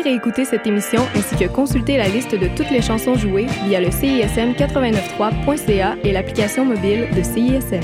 réécouter cette émission ainsi que consulter la liste de toutes les chansons jouées via le CISM893.ca et l'application mobile de CISM.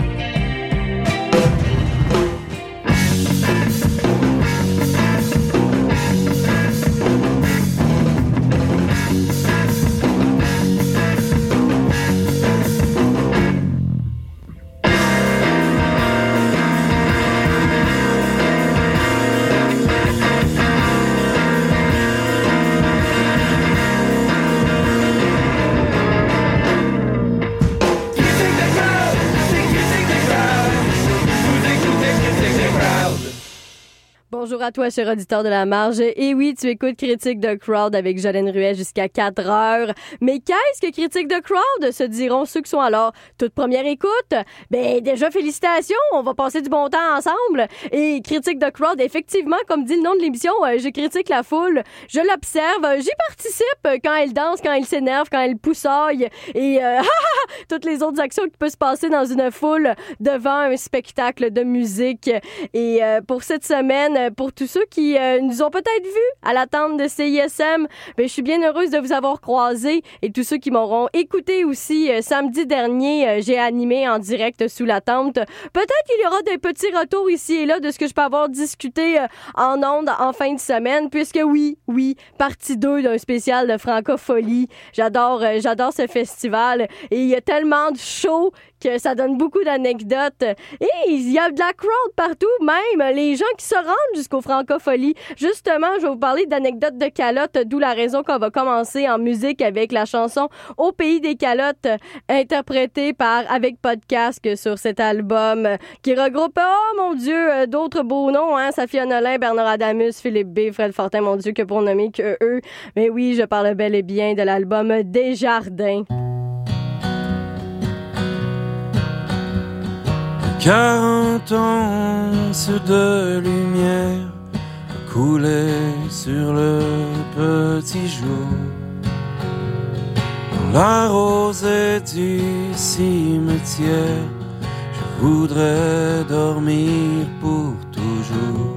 Bonjour à toi, cher auditeur de la marge. Et oui, tu écoutes Critique de Crowd avec Jolene Ruet jusqu'à 4 heures. Mais qu'est-ce que Critique de Crowd, se diront ceux qui sont alors toute première écoute? Ben, déjà, félicitations, on va passer du bon temps ensemble. Et Critique de Crowd, effectivement, comme dit le nom de l'émission, je critique la foule, je l'observe, j'y participe quand elle danse, quand elle s'énerve, quand elle poussaille et toutes les autres actions qui peuvent se passer dans une foule devant un spectacle de musique. Et pour cette semaine, pour tous ceux qui nous ont peut-être vus à l'attente de CISM, ben, je suis bien heureuse de vous avoir croisés et tous ceux qui m'auront écouté aussi. Samedi dernier, j'ai animé en direct sous la tente. Peut-être qu'il y aura des petits retours ici et là de ce que je peux avoir discuté en ondes en fin de semaine, puisque oui, partie 2 d'un spécial de Francophonie. J'adore ce festival et il y a tellement de shows que ça donne beaucoup d'anecdotes. Et il y a de la crowd partout, même les gens qui se rendent jusqu'au Francophonie. Justement, je vais vous parler d'anecdotes de calottes, d'où la raison qu'on va commencer en musique avec la chanson Au pays des calottes, interprétée par Avec Podcast sur cet album qui regroupe, oh mon Dieu, d'autres beaux noms, hein, Safia Nolin, Bernard Adamus, Philippe B, Fred Fortin, mon Dieu, que pour nommer que eux. Mais oui, je parle bel et bien de l'album Desjardins. 40 onces de lumière coulaient sur le petit jour. Dans la rosée du cimetière, je voudrais dormir pour toujours.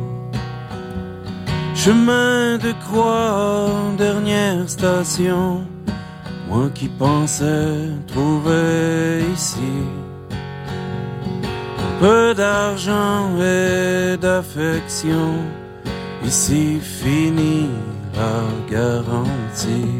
Chemin de croix, dernière station, moi qui pensais trouver ici peu d'argent et d'affection, ici finit la garantie.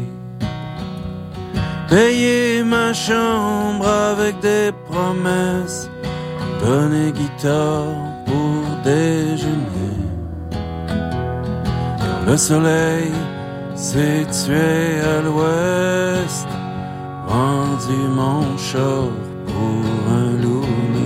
Payer ma chambre avec des promesses, donner guitare pour déjeuner. Quand le soleil s'est tué à l'ouest, vendu mon char pour un loup.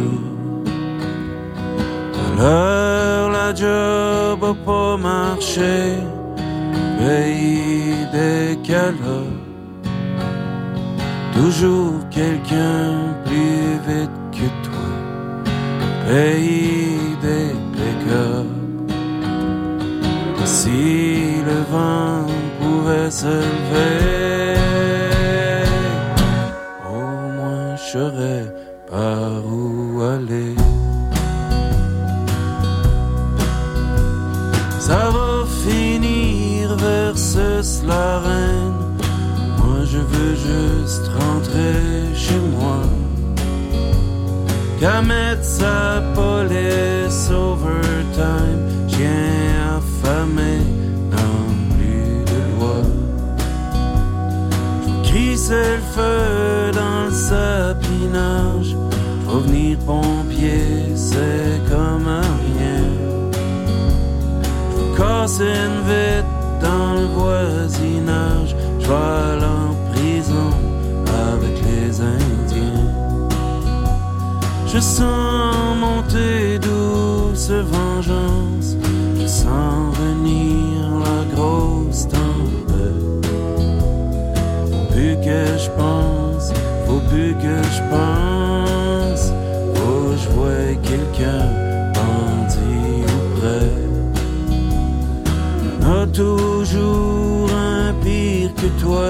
La job a pas marché, pays des calottes. Toujours quelqu'un plus vite que toi, pays des pick-up. Si le vent pouvait se lever, au moins je saurais par où aller. Ça va finir versus la reine. Moi je veux juste rentrer chez moi. Qu'à mettre sa police overtime, chien affamé, non plus de loi. Je crissais le feu dans le sapinage. Revenir pompier, c'est comme rien. Casser une vitre dans le voisinage, je vais aller en prison avec les Indiens. Je sens monter douce vengeance, je sens venir la grosse tempête. Faut plus que je pense, faut plus que je pense, faut que je voie quelqu'un bandit ou près. A toujours un pire que toi,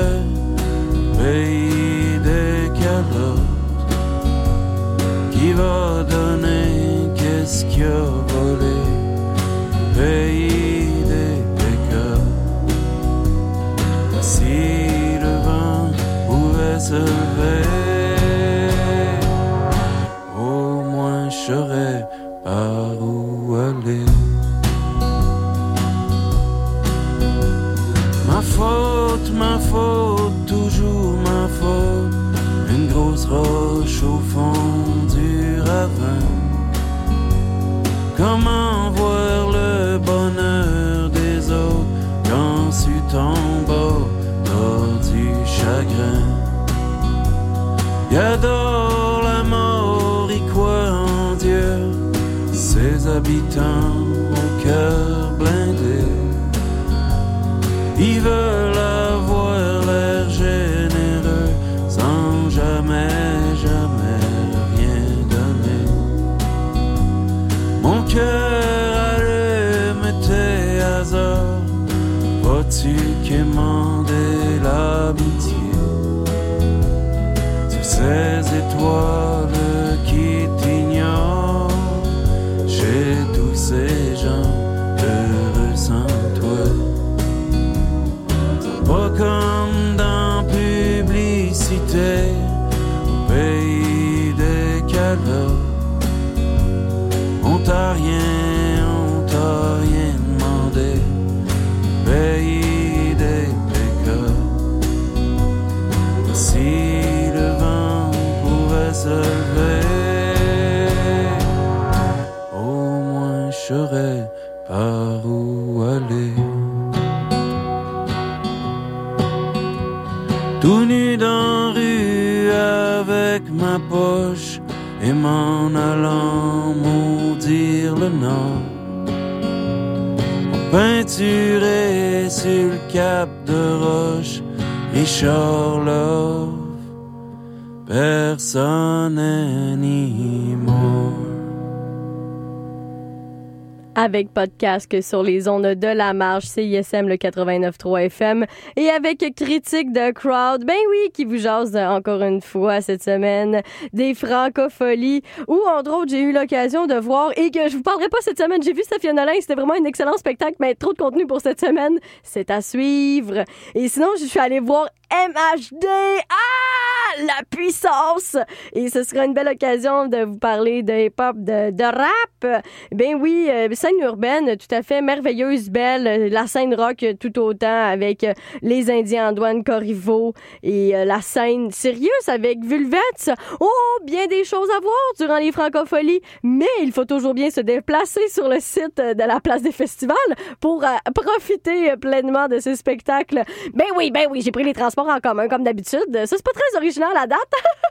pays des calottes, qui va donner qu'est-ce qu'il a volé, pays des pick-up. se lever. Au moins je saurais par où aller. Ma faute, toujours ma faute. Une grosse roche au fond du ravin. Comment voir le bonheur des autres quand tu tombes dans du chagrin? Il adore la mort, il croit en Dieu, ses habitants au cœur blindé. Ils veulent avoir l'air généreux sans jamais, jamais rien donner. Mon cœur allume tes hasards, vas-tu quémander l'amitié? Sur ces étoiles qui t'ignorent, chez tous ces gens heureux sans toi. Pas comme dans publicité, au pays des calvaires. On t'a rien demandé, pays des pécores. Si le vent pouvait se lever, au moins je saurais par où aller. Tout nu dans rue avec ma poche et m'en allant maudire le nord. Peinturé sur le cap de roche, Richard Love, personne anymore. Avec podcast sur les ondes de la marge, CISM le 89.3 FM et avec critique de Crowd, ben oui, qui vous jase encore une fois cette semaine des francopholies où, entre autres, j'ai eu l'occasion de voir et que je vous parlerai pas cette semaine. J'ai vu Stéphane Nolin, c'était vraiment un excellent spectacle, mais trop de contenu pour cette semaine, c'est à suivre. Et sinon, je suis allée voir MHD. La puissance! Et ce sera une belle occasion de vous parler de hip-hop, de rap. Ben oui, scène urbaine tout à fait merveilleuse, belle. La scène rock tout autant avec les Indiens Antoine Corriveau et la scène sérieuse avec Vulvets. Oh, bien des choses à voir durant les francopholies, mais il faut toujours bien se déplacer sur le site de la place des festivals pour profiter pleinement de ces spectacles. Ben oui, j'ai pris les transports en commun comme d'habitude. Ça, c'est pas très original à date.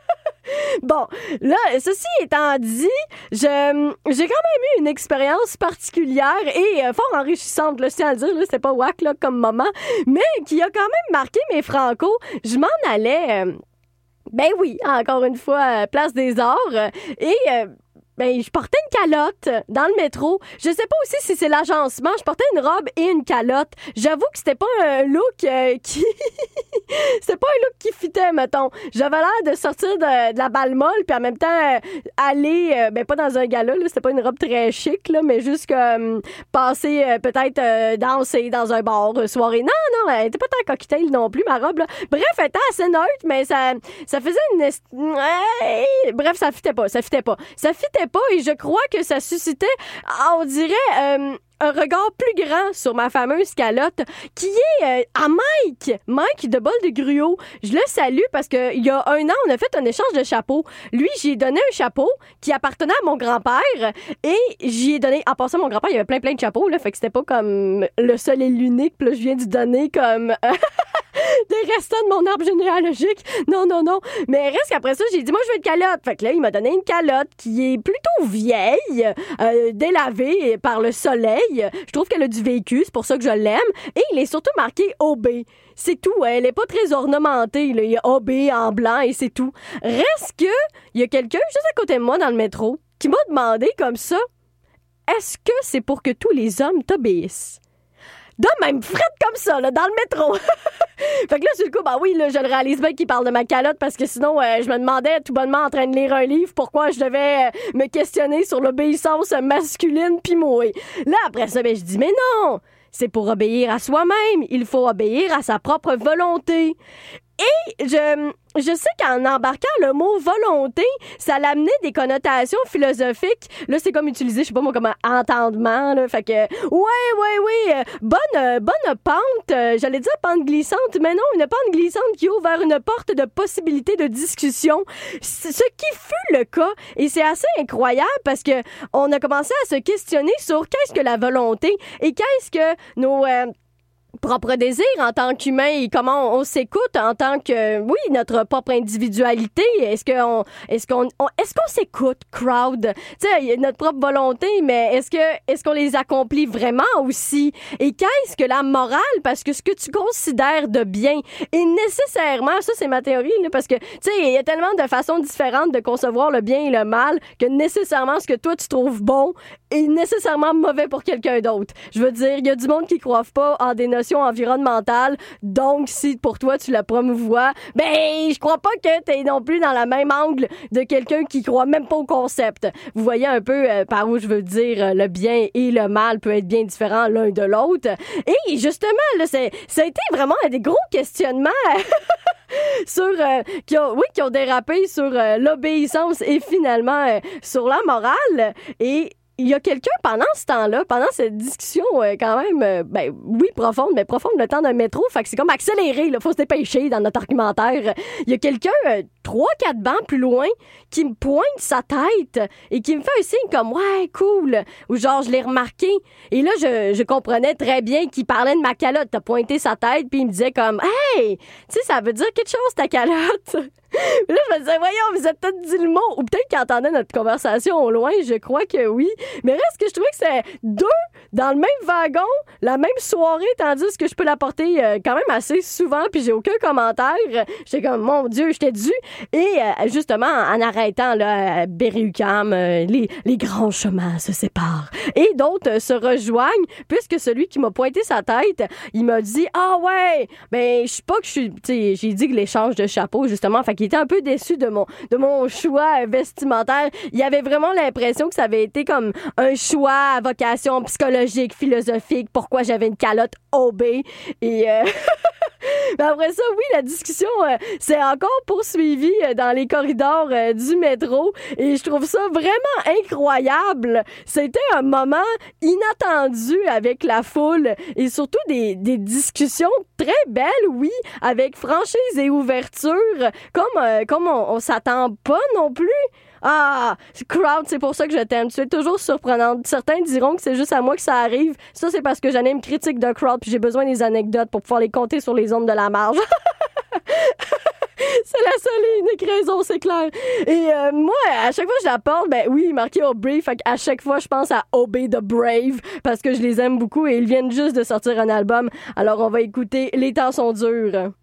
Bon, là, ceci étant dit, j'ai quand même eu une expérience particulière et fort enrichissante, là, je tiens à le dire, là, c'était pas whack là, comme moment, mais qui a quand même marqué mes francos. Je m'en allais, ben oui, encore une fois, Place des Arts, et ben, je portais une calotte dans le métro. Je sais pas aussi si c'est l'agencement. Je portais une robe et une calotte. J'avoue que c'était pas un look qui... c'était pas un look qui fitait, mettons. J'avais l'air de sortir de la balle molle puis en même temps aller, ben pas dans un gala, là. C'était pas une robe très chic, là, mais juste comme passer, peut-être danser dans un bar, soirée. Non, elle était pas tant cocktail non plus, ma robe, là. Bref, elle était assez neutre, mais ça faisait une... Bref, ça fitait pas. Ça fitait pas et je crois que ça suscitait, on dirait, un regard plus grand sur ma fameuse calotte qui est à Mike de Bol de Gruau. Je le salue parce que il y a un an, on a fait un échange de chapeaux. Lui, j'ai donné un chapeau qui appartenait à mon grand-père et j'y ai donné, en passant, mon grand-père, il y avait plein de chapeaux, là, fait que c'était pas comme le seul et l'unique, puis là, je viens de donner comme... des restants de mon arbre généalogique. Non. Mais reste qu'après ça, j'ai dit, moi, je veux une calotte. Fait que là, il m'a donné une calotte qui est plutôt vieille, délavée par le soleil. Je trouve qu'elle a du vécu, c'est pour ça que je l'aime. Et il est surtout marqué OB. C'est tout, elle est pas très ornementée, là. Il y a OB en blanc et c'est tout. Reste que, il y a quelqu'un juste à côté de moi dans le métro qui m'a demandé comme ça, est-ce que c'est pour que tous les hommes t'obéissent? De même frette comme ça, là, dans le métro. Fait que là, sur le coup, bah oui, là, je le réalise bien qu'il parle de ma calotte parce que sinon, je me demandais tout bonnement en train de lire un livre pourquoi je devais me questionner sur l'obéissance masculine pis moi. Là, après ça, ben, je dis, mais non! C'est pour obéir à soi-même. Il faut obéir à sa propre volonté. Je sais qu'en embarquant le mot volonté, ça l'amenait des connotations philosophiques. Là, c'est comme utiliser, je sais pas moi, comme un entendement, là. Fait que, bonne pente. J'allais dire pente glissante, mais non, une pente glissante qui ouvre vers une porte de possibilités de discussion. Ce qui fut le cas. Et c'est assez incroyable parce que on a commencé à se questionner sur qu'est-ce que la volonté et qu'est-ce que nos propre désir en tant qu'humain et comment on s'écoute en tant que notre propre individualité. Est-ce qu'on s'écoute, crowd? Tu sais, notre propre volonté, mais est-ce qu'on les accomplit vraiment aussi? Et qu'est-ce que la morale? Parce que ce que tu considères de bien est nécessairement, ça c'est ma théorie, là, parce que tu sais, il y a tellement de façons différentes de concevoir le bien et le mal que nécessairement ce que toi tu trouves bon est nécessairement mauvais pour quelqu'un d'autre. Je veux dire, il y a du monde qui croit pas en des notions environnementale. Donc, si pour toi, tu la promouvois, je crois pas que t'es non plus dans le même angle de quelqu'un qui croit même pas au concept. Vous voyez un peu par où je veux dire le bien et le mal peut être bien différents l'un de l'autre. Et justement, là, ça a été vraiment des gros questionnements sur qui ont dérapé sur l'obéissance et finalement sur la morale. Et il y a quelqu'un pendant ce temps-là, pendant cette discussion quand même, profonde, mais profonde le temps d'un métro, fait que c'est comme accéléré, là, faut se dépêcher dans notre argumentaire. Il y a quelqu'un 3-4 bancs plus loin qui me pointe sa tête et qui me fait un signe comme « Ouais, cool », ou genre je l'ai remarqué. Et là, je comprenais très bien qu'il parlait de ma calotte. T'as pointé sa tête puis il me disait comme « Hey, tu sais, ça veut dire quelque chose ta calotte ». Là, je me disais, voyons, vous avez peut-être dit le mot. Ou peut-être qu'il entendait notre conversation au loin. Je crois que oui. Mais reste que je trouvais que c'est deux dans le même wagon, la même soirée, tandis que je peux l'apporter quand même assez souvent, puis j'ai aucun commentaire. J'étais comme, mon Dieu, j'étais dû. Et justement, en arrêtant là, à Berry-UQAM, les grands chemins se séparent. Et d'autres se rejoignent, puisque celui qui m'a pointé sa tête, il m'a dit, ah ouais, je sais pas que je suis, tu sais, j'ai dit que l'échange de chapeau, justement, fait qu'il était un peu déçu de mon choix vestimentaire. Il avait vraiment l'impression que ça avait été comme un choix à vocation psychologique, philosophique, pourquoi j'avais une calotte OB. Et après ça, oui, la discussion s'est encore poursuivie dans les corridors du métro et je trouve ça vraiment incroyable. C'était un moment inattendu avec la foule et surtout des discussions très belles, oui, avec franchise et ouverture, comme on s'attend pas non plus. Ah, crowd, c'est pour ça que je t'aime. Tu es toujours surprenante. Certains diront que c'est juste à moi que ça arrive. Ça, c'est parce que j'anime Critique de Crowd puis j'ai besoin des anecdotes pour pouvoir les compter sur les ondes de la marge. C'est la seule et unique raison, c'est clair. Et moi, à chaque fois que je la porte, oui, marqué Aubrey, fait qu'à chaque fois, je pense à Obey the Brave parce que je les aime beaucoup et ils viennent juste de sortir un album. Alors, on va écouter Les temps sont durs.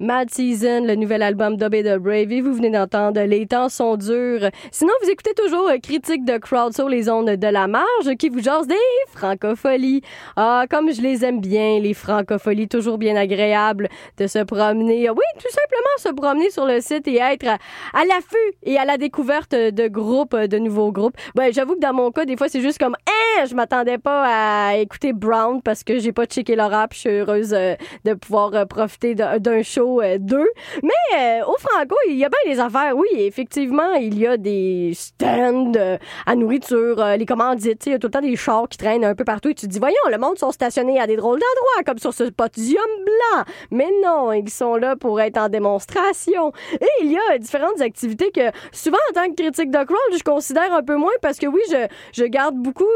Mad Season, le nouvel album d'Obey the Brave, et vous venez d'entendre Les temps sont durs. Sinon, vous écoutez toujours Critique de Crowd sur les ondes de la marge qui vous jase des francopholies. Ah, comme je les aime bien, les francopholies, toujours bien agréables de se promener. Oui, tout simplement se promener sur le site et être à l'affût et à la découverte de groupes, de nouveaux groupes. Ben, j'avoue que dans mon cas, des fois, c'est juste comme je m'attendais pas à écouter Brown parce que j'ai pas checké leur app. Je suis heureuse de pouvoir profiter d'un show d'eux. Mais au Franco, il y a bien des affaires. Oui, effectivement, il y a des stands à nourriture, les commandites. Il y a tout le temps des chars qui traînent un peu partout et tu te dis, voyons, le monde sont stationnés à des drôles d'endroits, comme sur ce podium blanc. Mais non, ils sont là pour être en démonstration. Et il y a différentes activités que souvent, en tant que critique de crowd, je considère un peu moins parce que oui, je garde beaucoup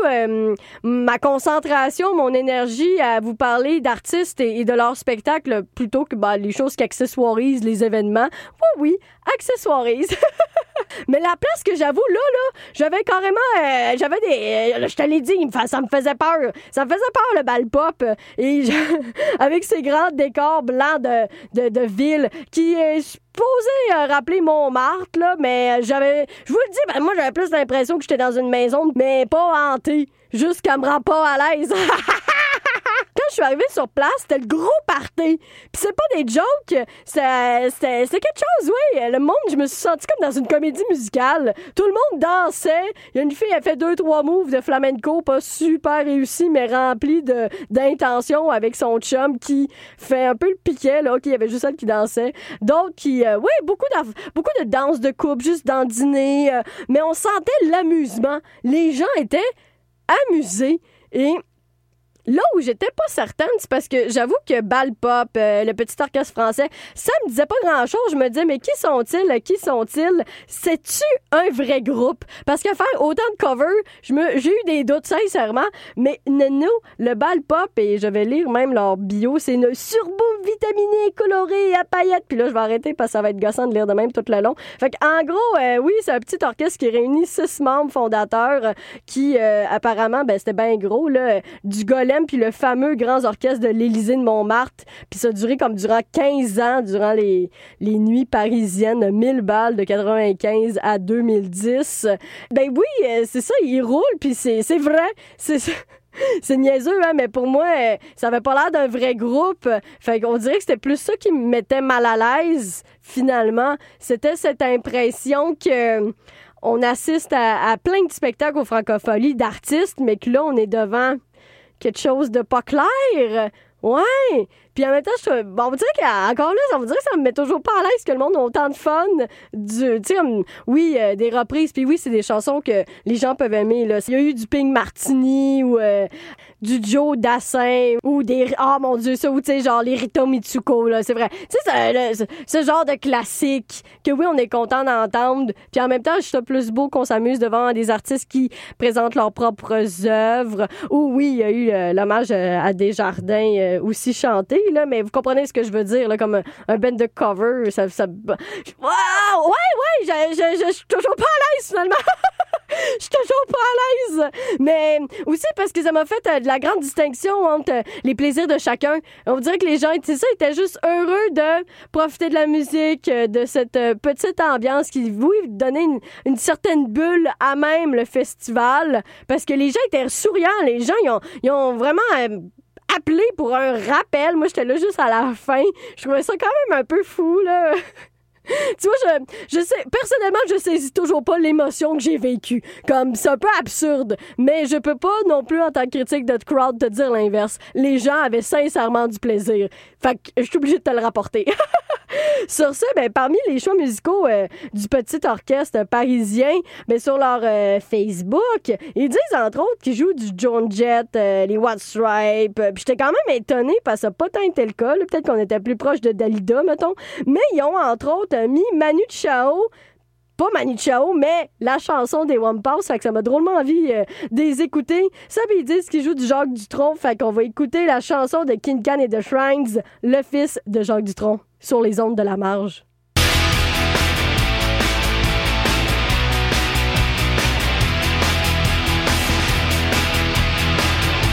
ma concentration, mon énergie à vous parler d'artistes et de leur spectacle plutôt que les choses qui accessoirisent les événements. Oui, accessoirisent. Mais la place que j'avoue, là, j'avais carrément... j'avais des... je te l'ai dit, ça me faisait peur. Ça me faisait peur, le bal pop. Et avec ces grands décors blancs de ville qui est supposé rappeler Montmartre, là, mais je vous le dis, moi, j'avais plus l'impression que j'étais dans une maison, mais pas hantée. Juste qu'elle me rend pas à l'aise. Quand je suis arrivée sur place, c'était le gros party. Puis c'est pas des jokes, c'était quelque chose, oui. Le monde, je me suis sentie comme dans une comédie musicale. Tout le monde dansait. Il y a une fille, elle fait 2-3 moves de flamenco, pas super réussi, mais rempli d'intention avec son chum qui fait un peu le piquet, là. OK, il y avait juste elle qui dansait. D'autres qui, beaucoup de danses de couple, juste dans le dîner. Mais on sentait l'amusement. Les gens étaient amusés. Et là où j'étais pas certaine, c'est parce que j'avoue que Bal Pop, le petit orchestre français, ça me disait pas grand-chose. Je me disais, mais qui sont-ils? Qui sont-ils? C'est-tu un vrai groupe? Parce que faire autant de covers, j'ai eu des doutes, sincèrement. Mais nous, le Bal Pop, et je vais lire même leur bio, c'est une surbouffe vitaminée, colorée, à paillettes. Puis là, je vais arrêter parce que ça va être gossant de lire de même tout le long. Fait qu'en gros, oui, c'est un petit orchestre qui réunit 6 membres fondateurs qui, apparemment, c'était bien gros, là, du Golem puis le fameux grand orchestre de l'Élysée de Montmartre. Puis ça a duré comme durant 15 ans, durant les nuits parisiennes, 1000 balles de 95 à 2010. Ben oui, c'est ça, ils roulent, puis c'est vrai. C'est niaiseux, hein, mais pour moi, ça avait pas l'air d'un vrai groupe. Fait qu'on dirait que c'était plus ça qui me mettait mal à l'aise, finalement. C'était cette impression que on assiste à plein de spectacles aux francopholies d'artistes, mais que là, on est devant quelque chose de pas clair. Ouais. Puis en même temps, on dirait qu'encore là, on dirait que ça me met toujours pas à l'aise que le monde a autant de fun. Tu sais, oui, des reprises, puis oui, c'est des chansons que les gens peuvent aimer, là. Il y a eu du Pink Martini ou du Joe Dassin ou des... Ah, mon Dieu, ça, ou tu sais, genre les Rito Mitsuko, là, c'est vrai. Tu sais, ce genre de classique que oui, on est content d'entendre. Puis en même temps, je trouve plus beau qu'on s'amuse devant des artistes qui présentent leurs propres œuvres. Ou oui, il y a eu l'hommage à Desjardins aussi chanté, là, mais vous comprenez ce que je veux dire, là, comme un band de cover, ça... Wow! Ouais, je suis toujours pas à l'aise, finalement. Je suis toujours pas à l'aise. Mais aussi parce que ça m'a fait de la grande distinction entre les plaisirs de chacun. On dirait que les gens, tu sais, étaient juste heureux de profiter de la musique, de cette petite ambiance qui, oui, donnait une certaine bulle à même le festival. Parce que les gens étaient souriants. Les gens, ils ont vraiment... appelé pour un rappel. Moi, j'étais là juste à la fin. Je trouvais ça quand même un peu fou, là. Tu vois, je sais, personnellement, je saisis toujours pas l'émotion que j'ai vécue. Comme, c'est un peu absurde, mais je peux pas non plus, en tant que critique de crowd, te dire l'inverse. Les gens avaient sincèrement du plaisir. Fait que je suis obligée de te le rapporter. Sur ce, parmi les choix musicaux du petit orchestre parisien, sur leur Facebook, ils disent entre autres qu'ils jouent du Joan Jett, les White Stripes. Puis j'étais quand même étonnée parce que ça n'a pas tant été le cas. Là. Peut-être qu'on était plus proche de Dalida, mettons. Mais ils ont entre autres mis Manu Chao. Pas Manu Chao, mais la chanson des Wampas. Fait que ça m'a drôlement envie de les écouter. Ça, puis ils disent qu'ils jouent du Jacques Dutronc. Fait qu'on va écouter la chanson de King Can et The Shrines, le fils de Jacques Dutronc, sur les ondes de la marge.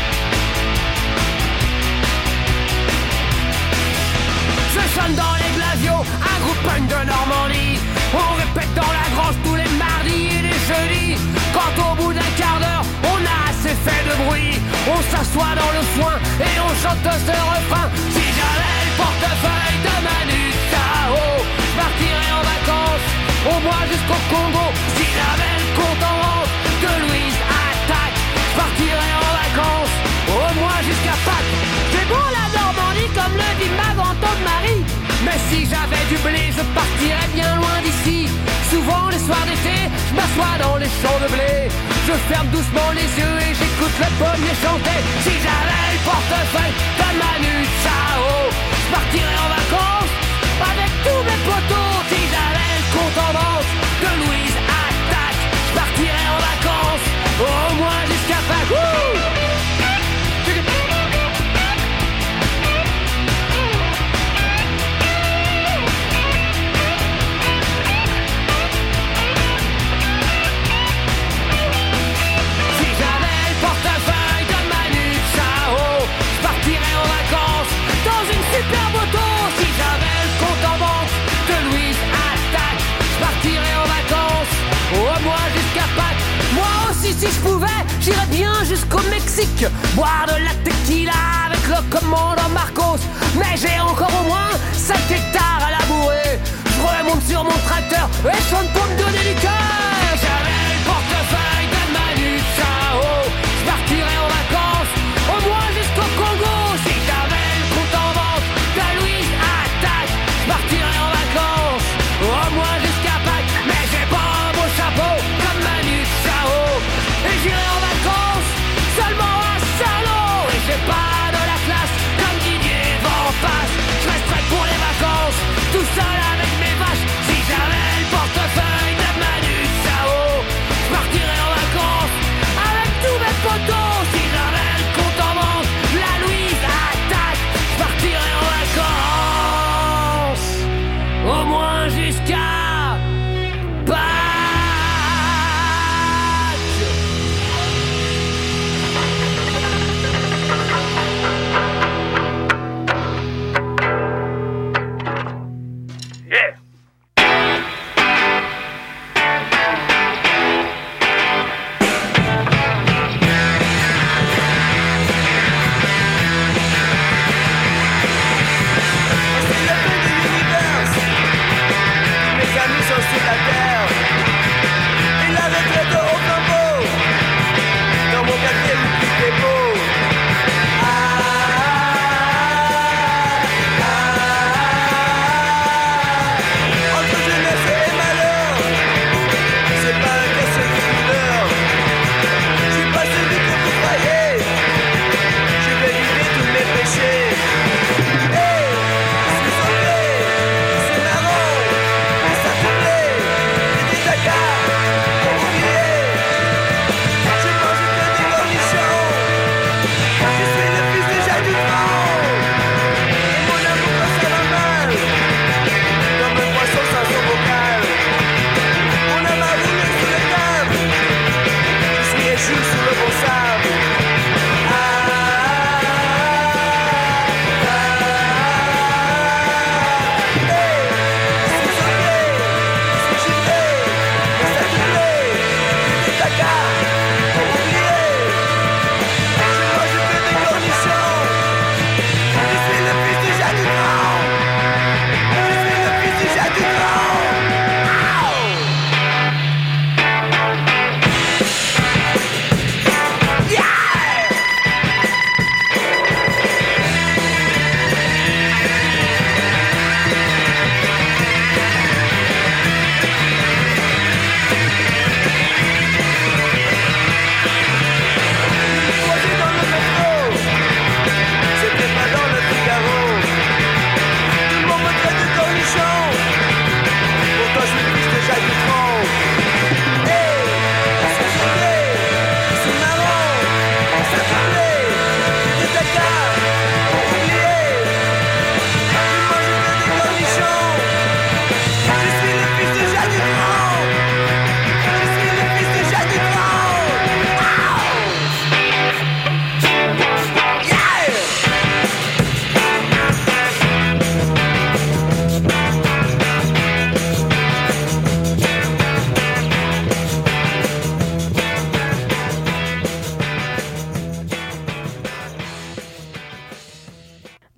Ça sonne dans les glaces. punk de Normandie. On répète dans la grange tous les mardis et les jeudis. Quand au bout d'un quart d'heure, on a assez fait de bruit, on s'assoit dans le foin et on chante ce refrain. Si j'avais le portefeuille de Manu Chao, je partirais en vacances, au moins jusqu'au Congo. Si j'avais le compte en banque de Louise Attaque, je partirais en vacances, au moins jusqu'à Pâques. C'est bon la Normandie comme le dit ma grand-tante Marie. Mais si j'avais du blé, je partirais bien loin d'ici. Souvent les soirs d'été, je m'assois dans les champs de blé. Je ferme doucement les yeux et j'écoute le pommier chanter. Si j'avais le portefeuille de Manu Chao, je partirais en vacances avec tous mes potos. Si j'avais le compte en banque de Louise Attaque, je partirais en vacances au moins jusqu'à Pâques. Super moto, si j'avais le compte en banque de Louise Attaque, je partirais en vacances, au moins jusqu'à Pâques. Moi aussi si je pouvais, j'irais bien jusqu'au Mexique, boire de la tequila avec le commandant Marcos. Mais j'ai encore au moins 5 hectares à labourer. Je remonte sur mon tracteur et chante pour me donner du cœur. J'avais le portefeuille de Manu Chao, je partirais en vacances, au moins jusqu'au Congo. Si j'avais le compte en banque de Louise Attaque, je partirais en vacances, au moins jusqu'à Pâques. Mais j'ai pas un beau chapeau comme Manu Chao, et j'irai en vacances seulement à Saint-Lô. Et j'ai pas de la classe comme Didier Van Passe. Je resterai pour les vacances tout seul avec mes vaches. Si j'avais le portefeuille de Manu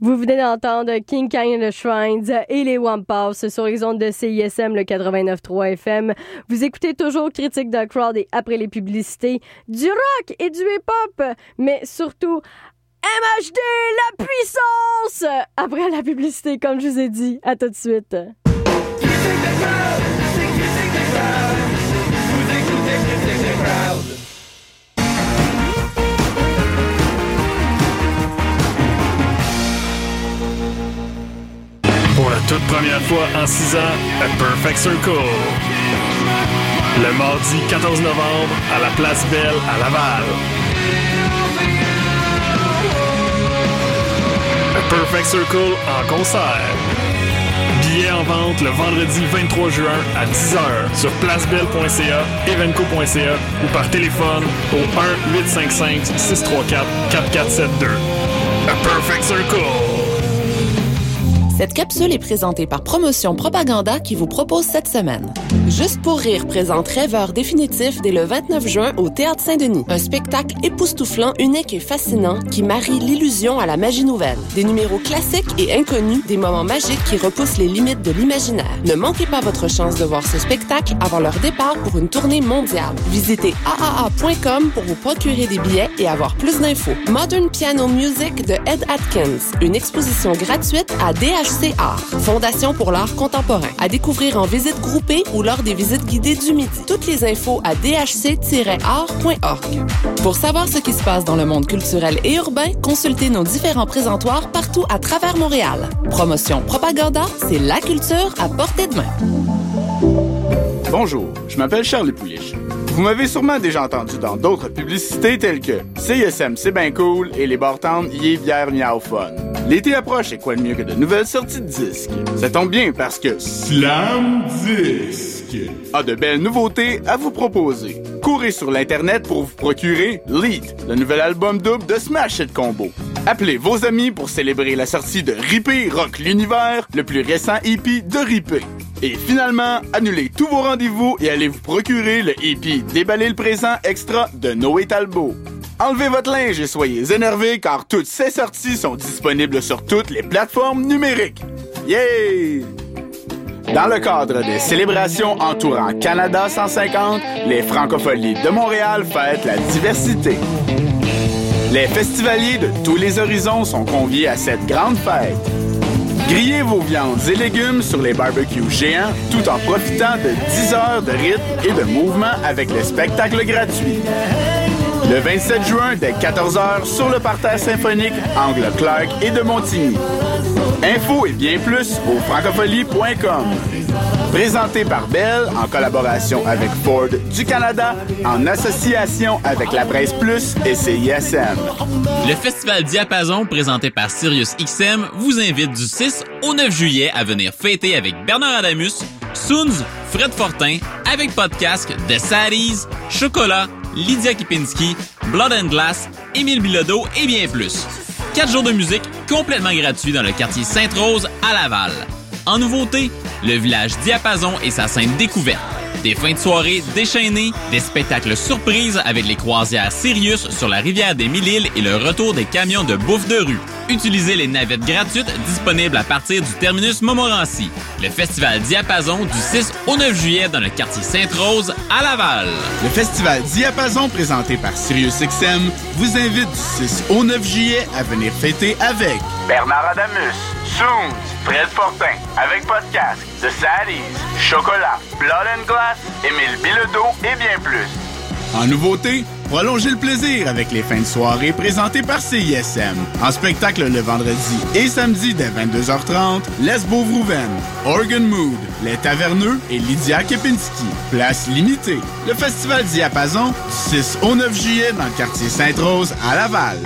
Vous venez d'entendre King Kind and the Shrines et les Wampas sur les ondes de CISM, le 89.3 FM. Vous écoutez toujours Critique de Crowd et après les publicités, du rock et du hip-hop, mais surtout MHD, la puissance! Après la publicité, comme je vous ai dit, à tout de suite. Pour la toute première fois en 6 ans, A Perfect Circle. Le mardi 14 novembre, à la Place Belle, à Laval. A Perfect Circle en concert. Billets en vente le vendredi 23 juin à 10h sur placebelle.ca, evenco.ca ou par téléphone au 1-855-634-4472. A Perfect Circle. Cette capsule est présentée par Promotion Propaganda qui vous propose cette semaine. Juste pour rire présente Rêveur définitif dès le 29 juin au Théâtre Saint-Denis. Un spectacle époustouflant, unique et fascinant qui marie l'illusion à la magie nouvelle. Des numéros classiques et inconnus, des moments magiques qui repoussent les limites de l'imaginaire. Ne manquez pas votre chance de voir ce spectacle avant leur départ pour une tournée mondiale. Visitez aaa.com pour vous procurer des billets et avoir plus d'infos. Modern Piano Music de Ed Atkins, une exposition gratuite à DHC Art, Fondation pour l'art contemporain. À découvrir en visite groupée ou lors des visites guidées du midi. Toutes les infos à dhc-art.org. Pour savoir ce qui se passe dans le monde culturel et urbain, consultez nos différents présentoirs partout à travers Montréal. Promotion Propaganda, c'est la culture à portée de main. Bonjour, je m'appelle Charles Pouliche. Vous m'avez sûrement déjà entendu dans d'autres publicités telles que CISM c'est bien cool et les bartendes yé bière miaou fun. L'été approche et quoi de mieux que de nouvelles sorties de disques. Ça tombe bien parce que Slam Disque a de belles nouveautés à vous proposer. Courez sur l'internet pour vous procurer Lead, le nouvel album double de Smash Hit Combo. Appelez vos amis pour célébrer la sortie de Ripé Rock l'Univers, le plus récent EP de Ripé. Et finalement, annulez tous vos rendez-vous et allez vous procurer le EP Déballer le présent extra de Noé Talbot. Enlevez votre linge et soyez énervés car toutes ces sorties sont disponibles sur toutes les plateformes numériques. Yeah! Dans le cadre des célébrations entourant Canada 150, les Francopholies de Montréal fêtent la diversité. Les festivaliers de tous les horizons sont conviés à cette grande fête. Grillez vos viandes et légumes sur les barbecues géants tout en profitant de 10 heures de rythme et de mouvement avec le spectacle gratuit. Le 27 juin, dès 14h, sur le parterre symphonique Angle Clark et de Montigny. Info et bien plus au francofolie.com. Présenté par Bell en collaboration avec Ford du Canada, en association avec La Presse Plus et CISM. Le Festival Diapason, présenté par SiriusXM, vous invite du 6 au 9 juillet à venir fêter avec Bernard Adamus, Soons, Fred Fortin, avec podcast The Saddies, Chocolat, Lydia Kipinski, Blood and Glass, Émile Bilodeau et bien plus. 4 jours de musique complètement gratuits dans le quartier Sainte-Rose à Laval. En nouveauté, le village Diapason et sa scène découverte. Des fins de soirée déchaînées, des spectacles surprises avec les croisières Sirius sur la rivière des Mille-Îles et le retour des camions de bouffe de rue. Utilisez les navettes gratuites disponibles à partir du terminus Montmorency. Le festival Diapason du 6 au 9 juillet dans le quartier Sainte-Rose à Laval. Le festival Diapason présenté par SiriusXM vous invite du 6 au 9 juillet à venir fêter avec Bernard Adamus, Soons, Fred Fortin, avec podcast, The Saddies, Chocolat, Blood and Glass, Émile Bilodeau et bien plus. En nouveauté, prolongez le plaisir avec les fins de soirée présentées par CISM. En spectacle le vendredi et samedi dès 22h30, Les Beauvrouven, Organ Mood, Les Taverneux et Lydia Kepinski. Place limitée. Le festival Diapason du 6 au 9 juillet dans le quartier Sainte-Rose à Laval.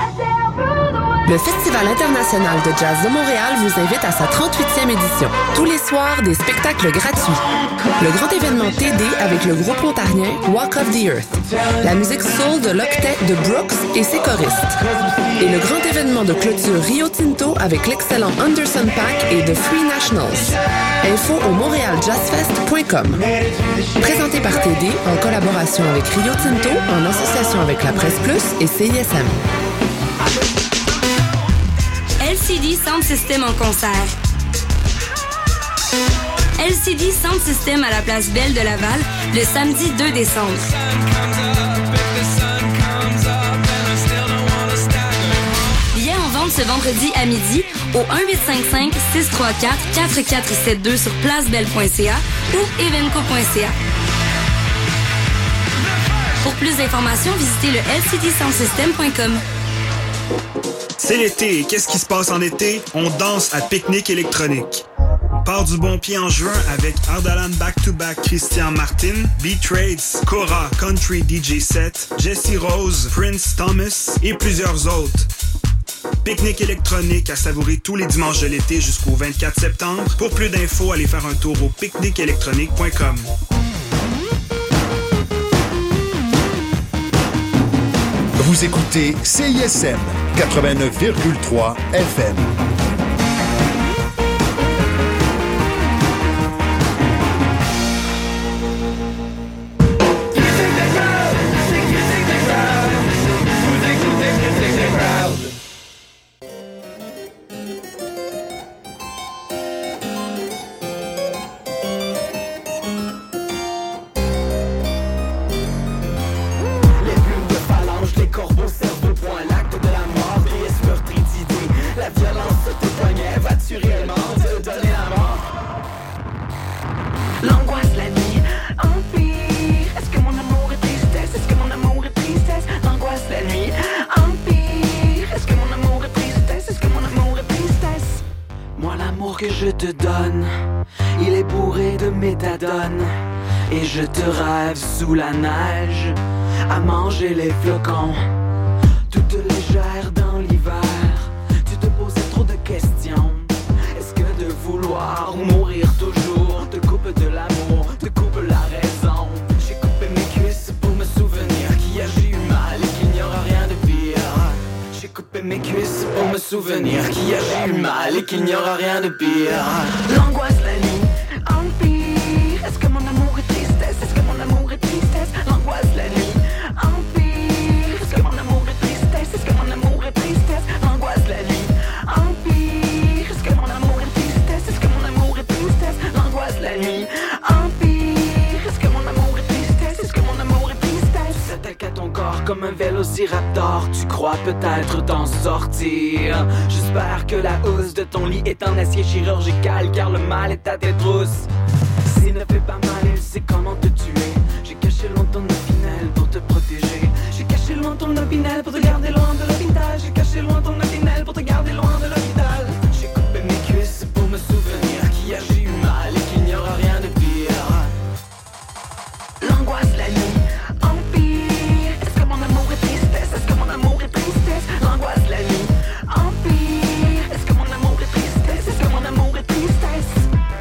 Le Festival international de jazz de Montréal vous invite à sa 38e édition. Tous les soirs, des spectacles gratuits. Le grand événement TD avec le groupe ontarien Walk of the Earth. La musique soul de l'octet de Brooks et ses choristes. Et le grand événement de clôture Rio Tinto avec l'excellent Anderson Paak et The Free Nationals. Info au montrealjazzfest.com. Présenté par TD en collaboration avec Rio Tinto, en association avec La Presse Plus et CISM. LCD Sound System en concert. LCD Sound System à la place Belle de Laval, le samedi 2 décembre. Billets en vente ce vendredi à midi au 1-855-634-4472 sur placebelle.ca ou evenco.ca. Pour plus d'informations, visitez le lcdsoundsystem.com. C'est l'été et qu'est-ce qui se passe en été? On danse à Pique-Nique électronique. Pars du bon pied en juin avec Ardalan Back-to-Back, Christian Martin, B-Trades, Cora, Country DJ Set, Jesse Rose, Prince Thomas et plusieurs autres. Pique-Nique électronique à savourer tous les dimanches de l'été jusqu'au 24 septembre. Pour plus d'infos, allez faire un tour au pique-niqueélectronique.com. Vous écoutez CISM 89,3 FM. Et je te rêve sous la neige, à manger les flocons, toute légère dans l'hiver. Tu te posais trop de questions. Est-ce que de vouloir ou mourir toujours te coupe de l'amour, te coupe la raison? J'ai coupé mes cuisses pour me souvenir qu'hier j'ai eu mal et qu'il n'y aura rien de pire. J'ai coupé mes cuisses pour me souvenir qu'hier j'ai eu mal et qu'il n'y aura rien de pire. L'angoisse la nuit empire. Est-ce que mon amour est tristesse? Est-ce que mon amour est tristesse? L'angoisse la nuit empire. Est-ce que mon amour est tristesse? Est-ce que mon amour est tristesse? L'angoisse la nuit empire. Est-ce que mon amour est tristesse? Est-ce que mon amour est tristesse? L'angoisse la nuit empire. Est-ce que mon amour est tristesse? Est-ce que mon amour est tristesse? Tu t'attaques à ton corps comme un vélociraptor. Tu crois peut-être t'en sortir. J'espère que la housse de ton lit est en acier chirurgical, car le mal est à tes trousses. S'il ne fait pas mal, il sait comment te tuer. J'ai caché loin ton opinel pour te protéger. J'ai caché loin ton opinel pour te garder loin de l'hôpital. J'ai caché loin ton opinel pour te garder loin de l'hôpital. J'ai coupé mes cuisses pour me souvenir qu'hier j'ai eu mal et qu'il n'y aura rien de pire. L'angoisse la nuit empire. Est-ce que mon amour est tristesse? Est-ce que mon amour est tristesse? L'angoisse la nuit empire. Est-ce que mon amour est tristesse? Est-ce que mon amour est tristesse?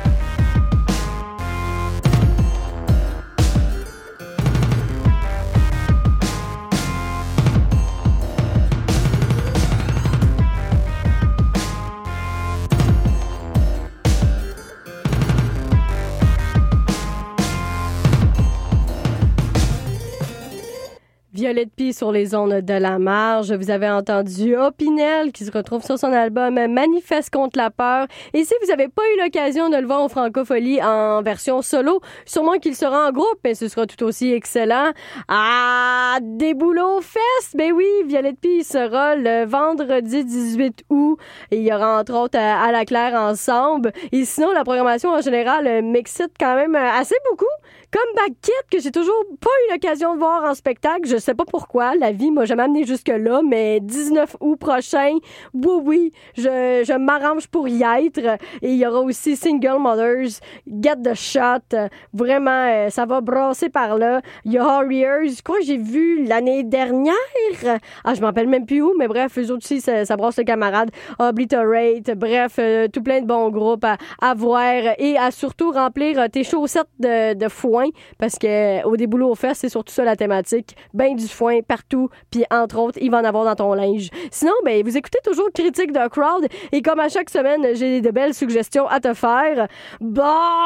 Violette Pie sur les ondes de la marge. Vous avez entendu Opinel qui se retrouve sur son album Manifeste contre la peur. Et si vous n'avez pas eu l'occasion de le voir au Francophonie en version solo, sûrement qu'il sera en groupe, mais ce sera tout aussi excellent. Ah, des boulots fest! Ben oui, Violette Pie sera le vendredi 18 août. Et il y aura entre autres à la Claire ensemble. Et sinon, la programmation en général m'excite quand même assez beaucoup. Comme Back Kit, que j'ai toujours pas eu l'occasion de voir en spectacle. Je sais pas pourquoi. La vie m'a jamais amené jusque-là, mais 19 août prochain, oui, je m'arrange pour y être. Et il y aura aussi Single Mothers, Get the Shot. Vraiment, ça va brasser par là. Il y a Warriors, je crois que j'ai vu l'année dernière. Ah, je m'en rappelle même plus où, mais bref, eux autres aussi, ça brasse le camarade. Obliterate, bref, tout plein de bons groupes à voir et à surtout remplir tes chaussettes de foin foin, parce que au Déboulot aux fesses, c'est surtout ça la thématique. Ben du foin partout, puis entre autres, il va en avoir dans ton linge. Sinon, ben vous écoutez toujours Critique de Crowd, et comme à chaque semaine, j'ai de belles suggestions à te faire. Bon.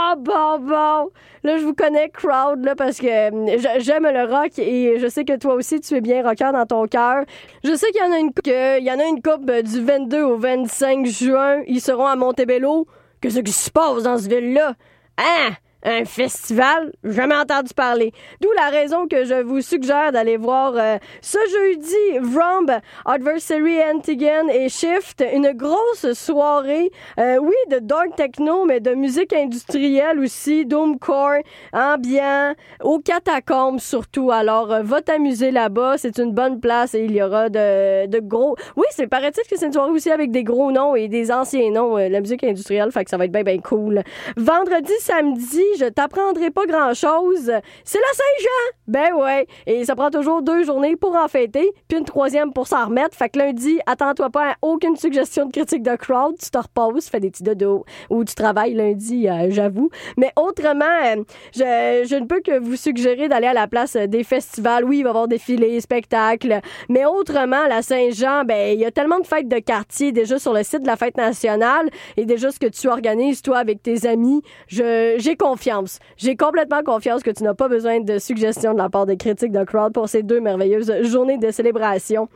Là, je vous connais, Crowd, là, parce que j'aime le rock, et je sais que toi aussi, tu es bien rocker dans ton cœur. Je sais qu'il y en a une couple du 22 au 25 juin. Ils seront à Montebello. Qu'est-ce qui se passe dans ce ville-là? Hein? Un festival? Jamais entendu parler. D'où la raison que je vous suggère d'aller voir ce jeudi Vromb, Adversary, Antigen et Shift. Une grosse soirée, oui, de dark techno, mais de musique industrielle aussi, doomcore, ambiant, aux catacombes surtout. Alors, va t'amuser là-bas. C'est une bonne place et il y aura de gros... Oui, paraît-il que c'est une soirée aussi avec des gros noms et des anciens noms, la musique industrielle, fait que ça va être bien cool. Vendredi, samedi, je t'apprendrai pas grand-chose. C'est la Saint-Jean! Ben ouais. Et ça prend toujours 2 journées pour en fêter, puis une 3e pour s'en remettre. Fait que lundi, attends-toi pas à aucune suggestion de critique de crowd. Tu te reposes, fais des petits dodos. Ou tu travailles lundi, j'avoue. Mais autrement, je ne peux que vous suggérer d'aller à la place des festivals. Oui, il va y avoir défilés, spectacles. Mais autrement, la Saint-Jean, ben il y a tellement de fêtes de quartier déjà sur le site de la Fête nationale et déjà ce que tu organises, toi, avec tes amis. J'ai confiance. J'ai complètement confiance que tu n'as pas besoin de suggestions de la part des critiques de crowd pour ces 2 merveilleuses journées de célébration.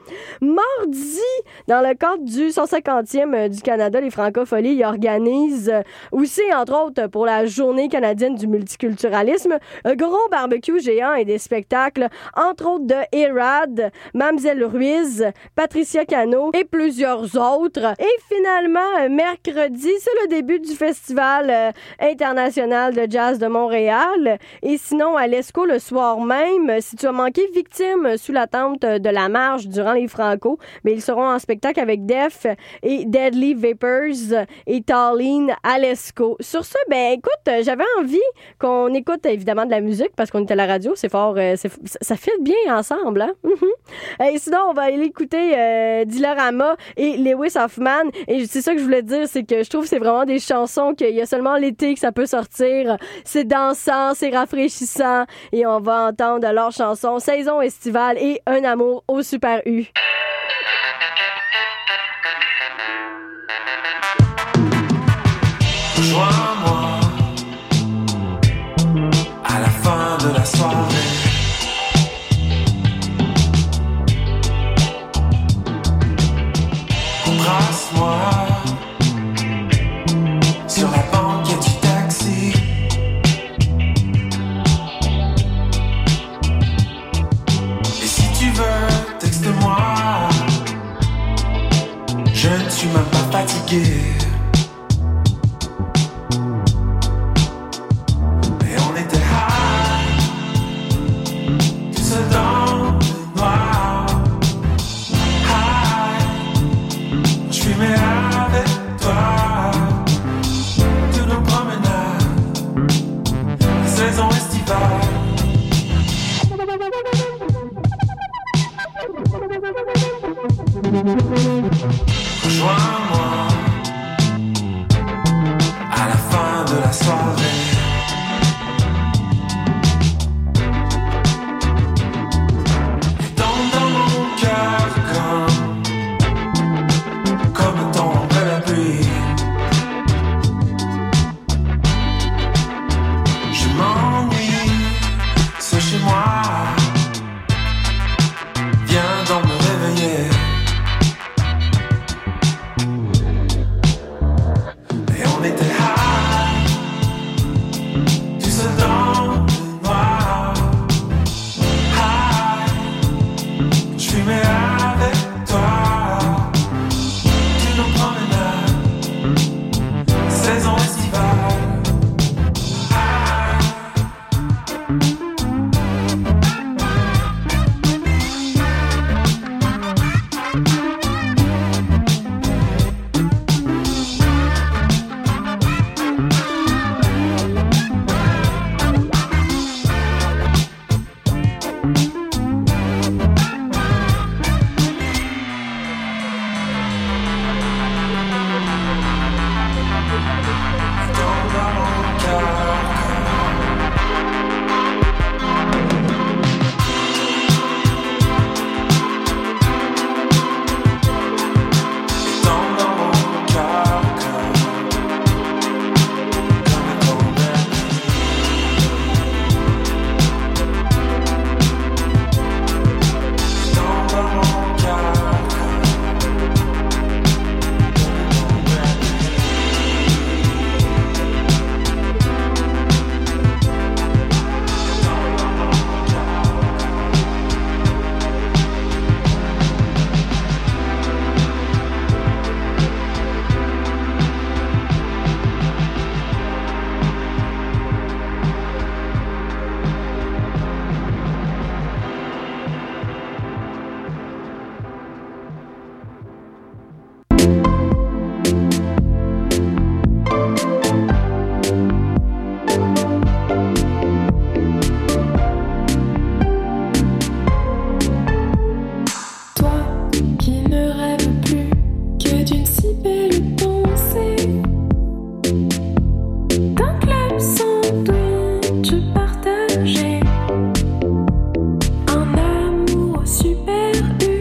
Mardi, dans le cadre du 150e du Canada, les Francopholies, ils organisent aussi, entre autres, pour la journée canadienne du multiculturalisme, un gros barbecue géant et des spectacles, entre autres de Erad, Mamzelle Ruiz, Patricia Cano et plusieurs autres. Et finalement, mercredi, c'est le début du Festival international de jazz de Montréal. Et sinon, à l'ESCO, le soir même, si tu as manqué Victime sous la tente de la marche durant les Franco, mais ils seront en spectacle avec Def et Deadly Vapors et Tallinn à l'ESCO. Sur ce, ben écoute, j'avais envie qu'on écoute évidemment de la musique parce qu'on est à la radio, c'est fort, ça fit bien ensemble, hein? Et sinon, on va aller écouter Dilarama et Lewis Hoffman. Et c'est ça que je voulais dire, c'est que je trouve que c'est vraiment des chansons qu'il y a seulement l'été que ça peut sortir. C'est dansant, c'est rafraîchissant et on va entendre leurs chansons Saison estivale et Un amour au Super U. Rejoins-moi à la fin de la soirée. Embrasse-moi sur la banquette du taxi. Et si tu veux, texte-moi. Je ne suis même pas fatigué. Mais on était high, tout seul dans le noir. High, je fumais avec toi. De nos promenades, la saison estivale. Rejoins-moi à la fin de la soirée. Et dans mon cœur comme tombe la pluie. Je m'ennuie, c'est chez moi. Viens donc me réveiller. Et on était high, ne rêve plus que d'une si belle pensée. D'un club sandwich partagé, un amour super U.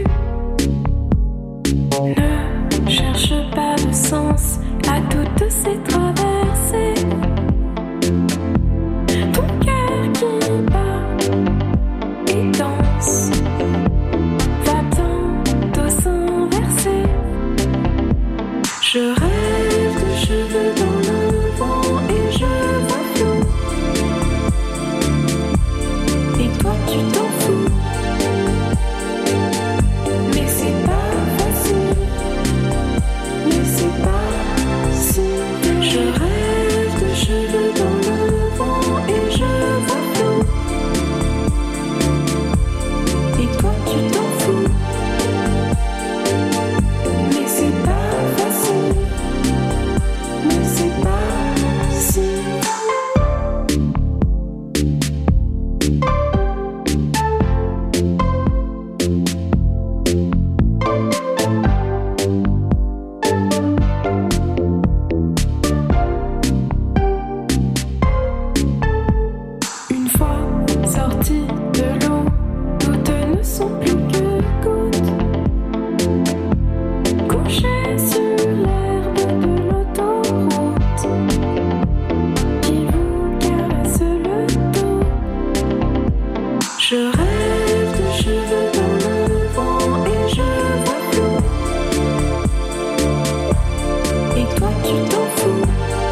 Ne cherche pas de sens à toutes ces traversées. Ton cœur qui bat et danse va tantôt s'inverser. Je rêve de cheveux dans le vent et je vois flou. Et toi tu t'en fous. Mais c'est pas facile. Mais c'est pas si. Je rêve de cheveux dans le vent et je vois flou. Et toi tu t'en fous. Mais c'est pas facile. Mais c'est pas si. Une fois sorti de l'eau, toutes ne sont plus que gouttes. Couché sur l'herbe de l'autoroute, qui vous caresse le dos. Je rêve de cheveux dans le vent et je vois flou. Et toi tu t'en fous.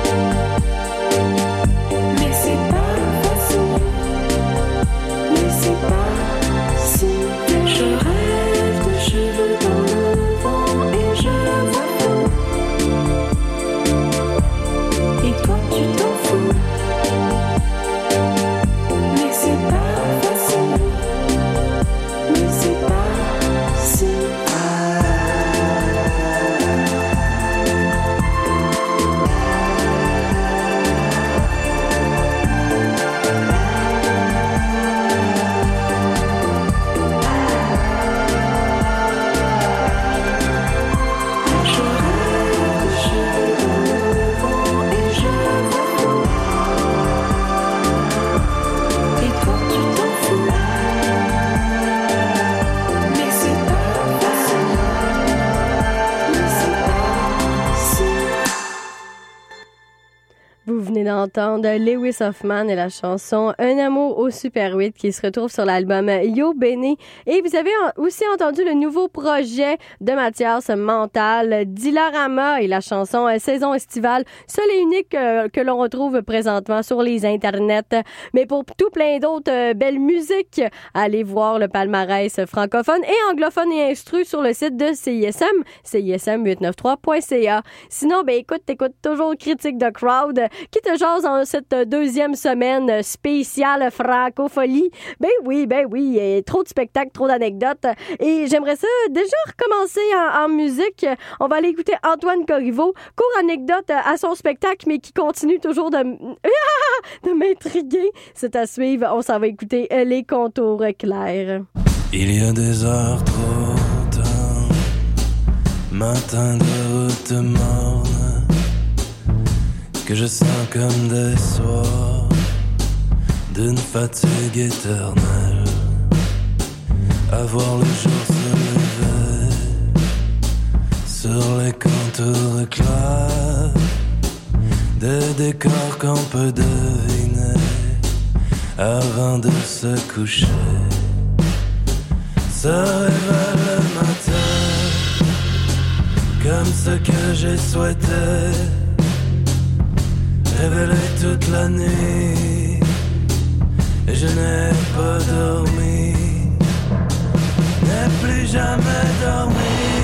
Mais c'est pas facile. Mais c'est pas si. Je rêve de cheveux dans le vent et je vois flou. Et toi tu t'en fous. Mais c'est pas facile. Mais c'est pas si. Je rêve de cheveux dans le vent et je vois flou. Et toi tu t'en fous. Mais c'est pas facile. Mais c'est pas si. Vous venez d'entendre Lewis Hoffman et la chanson Un amour au Super 8 qui se retrouve sur l'album Yo Béné. Et vous avez aussi entendu le nouveau projet de Mathias Mental, Dilarama et la chanson Saison estivale, seule et unique que l'on retrouve présentement sur les internets. Mais pour tout plein d'autres belles musiques, allez voir le palmarès francophone et anglophone et instru sur le site de CISM, CISM893.ca. Sinon, t'écoutes toujours Critique de Crowd qui te jase en cette deuxième semaine spéciale francophonie. Ben oui, trop de spectacles, trop d'anecdotes. Et j'aimerais ça déjà recommencer en musique. On va aller écouter Antoine Corriveau, court anecdote à son spectacle, mais qui continue toujours de m'intriguer. C'est à suivre. On s'en va écouter Les Contours clairs. Il y a des heures trop tard, matin de route morne, que je sens comme des soirs d'une fatigue éternelle. À voir le jour se lever sur les contours clairs des décors qu'on peut deviner avant de se coucher. Se révèle le matin comme ce que j'ai souhaité, révélé toute la nuit, et je n'ai pas dormi, n'ai plus jamais dormi.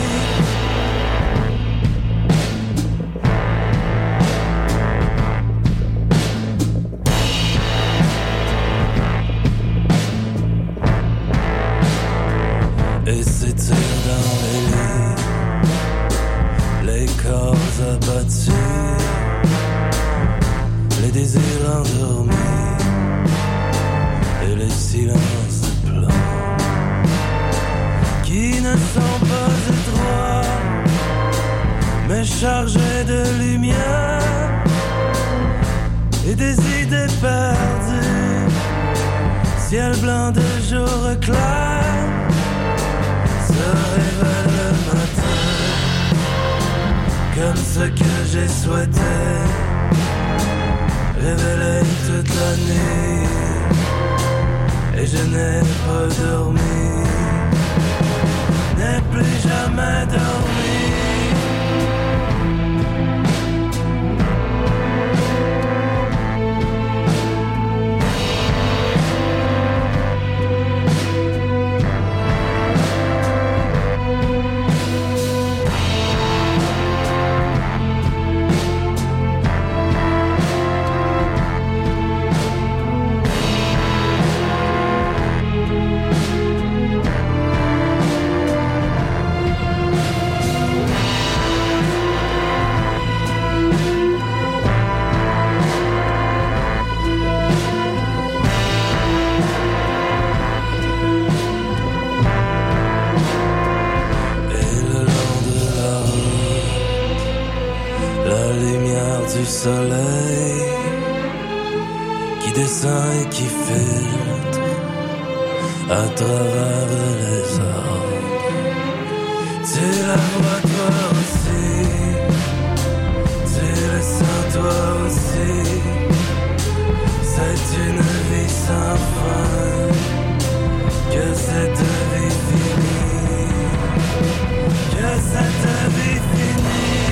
Et s'étire dans les lits, les corps abattus, les désirs endormis et les silences pleins qui ne sont pas est chargé de lumière et des idées perdues. Ciel blanc de jour clair se révèle le matin, comme ce que j'ai souhaité, révélé toute la nuit, et je n'ai pas dormi, n'ai plus jamais dormi. Du soleil qui descend et qui filtre à travers les arbres. Tu la vois toi aussi, tu le sens toi aussi. C'est une vie sans fin, que cette vie finie, que cette vie finie.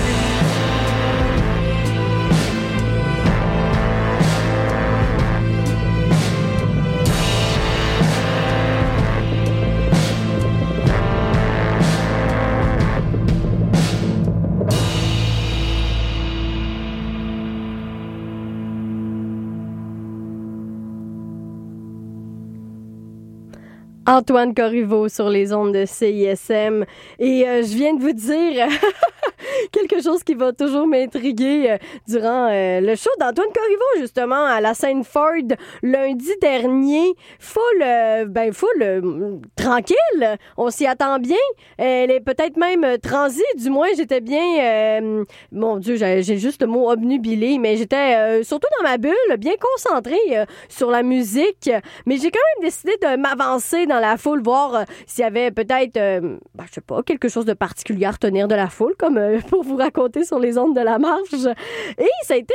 Antoine Corriveau sur les ondes de CISM. Et je viens de vous dire quelque chose qui va toujours m'intriguer durant le show d'Antoine Corriveau, justement, à la Sainte-Ford, lundi dernier. Full tranquille. On s'y attend bien. Elle est peut-être même transie. Du moins, j'étais bien... mon Dieu, j'ai juste le mot obnubilé, mais j'étais surtout dans ma bulle, bien concentrée sur la musique. Mais j'ai quand même décidé de m'avancer dans la foule, voir s'il y avait peut-être, je sais pas, quelque chose de particulier à retenir de la foule, comme pour vous raconter sur les ondes de la marche. Et ça a été,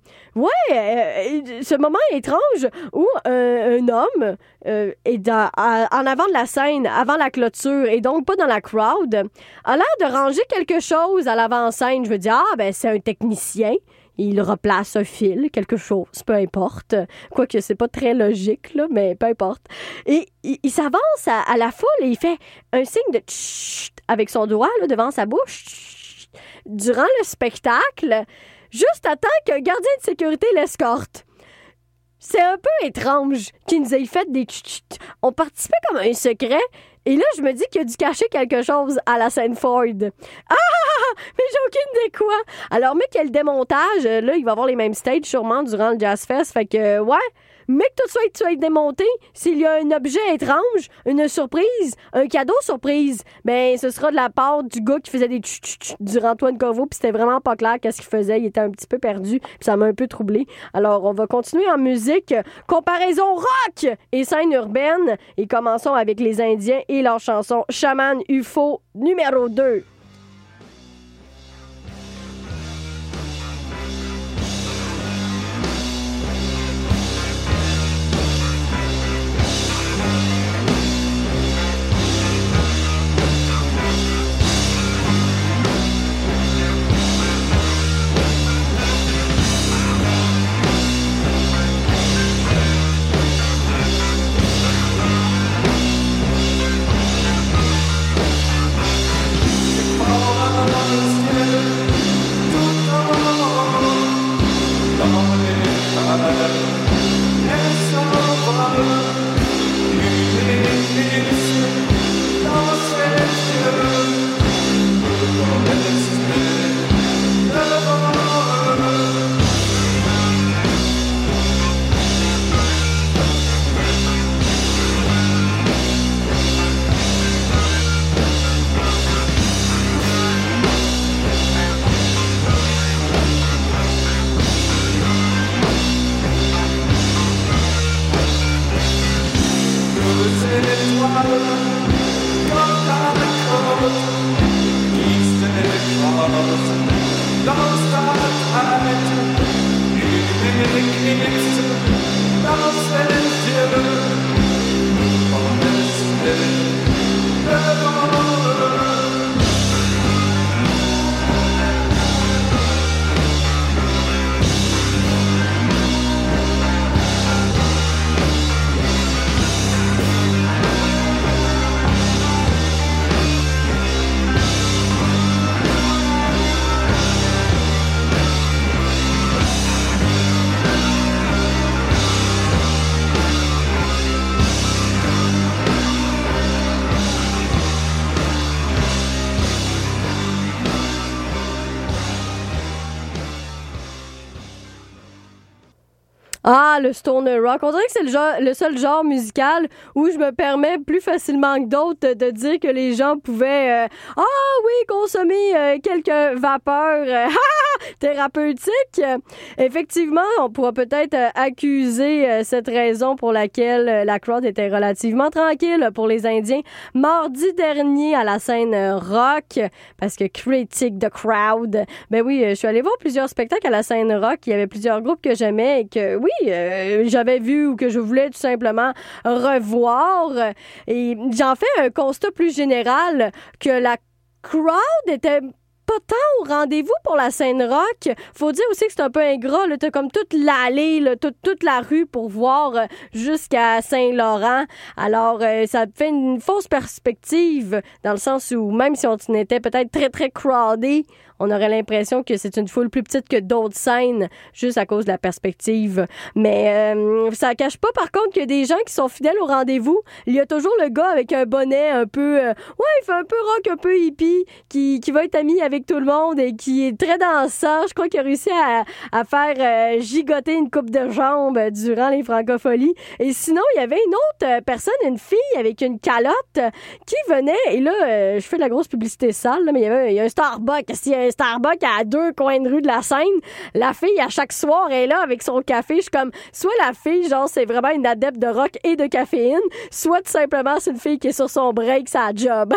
ce moment étrange où un homme est en avant de la scène, avant la clôture, et donc pas dans la crowd, a l'air de ranger quelque chose à l'avant-scène. Je veux dire, c'est un technicien. Il replace un fil, quelque chose, peu importe. Quoique c'est pas très logique, là, mais peu importe. Et il s'avance à la foule et il fait un signe de tchut avec son doigt là, devant sa bouche tchut, durant le spectacle, juste à temps qu'un gardien de sécurité l'escorte. C'est un peu étrange qu'il nous ait fait des tchut. On participait comme un secret. Et là, je me dis qu'il a dû cacher quelque chose à la Sainte-Ford. Ah! Mais j'ai aucune idée quoi. Alors, mais qu'il y a le démontage, là, il va avoir les mêmes stages sûrement durant le Jazz Fest. Fait que, ouais, mais que tout soit démonté, s'il y a un objet étrange, une surprise, un cadeau surprise, ben ce sera de la part du gars qui faisait des tch-tch-tch durant Antoine Corriveau, puis c'était vraiment pas clair qu'est-ce qu'il faisait. Il était un petit peu perdu, puis ça m'a un peu troublé. Alors, on va continuer en musique. Comparaison rock et scène urbaine. Et commençons avec les Indiens et leur chanson Chaman UFO numéro 2. Ah, le stoner rock. On dirait que c'est le seul genre musical où je me permets plus facilement que d'autres de dire que les gens pouvaient consommer quelques vapeurs thérapeutiques. Effectivement, on pourra peut-être accuser cette raison pour laquelle la crowd était relativement tranquille pour les Indiens mardi dernier à la scène rock, parce que Critic the Crowd. Ben oui, je suis allée voir plusieurs spectacles à la scène rock. Il y avait plusieurs groupes que j'aimais et que j'avais vu ou que je voulais tout simplement revoir. Et j'en fais un constat plus général que la crowd était pas tant au rendez-vous pour la scène rock. Faut dire aussi que c'est un peu ingrat. Là, t'as comme toute l'allée, là, toute la rue pour voir jusqu'à Saint-Laurent. Alors, ça fait une fausse perspective dans le sens où même si on était peut-être très, très crowdé, on aurait l'impression que c'est une foule plus petite que d'autres scènes, juste à cause de la perspective. Mais ça cache pas, par contre, que des gens qui sont fidèles au rendez-vous, il y a toujours le gars avec un bonnet un peu... il fait un peu rock, un peu hippie, qui va être ami avec tout le monde et qui est très dansant. Je crois qu'il a réussi à faire gigoter une coupe de jambes durant les francopholies. Et sinon, il y avait une autre personne, une fille avec une calotte qui venait, et là, je fais de la grosse publicité sale, là, mais il y a un Starbucks. Il y a un Starbucks à 2 coins de rue de la Seine. La fille, à chaque soir, est là avec son café. Je suis comme, soit la fille, genre, c'est vraiment une adepte de rock et de caféine, soit tout simplement, c'est une fille qui est sur son break, sa job.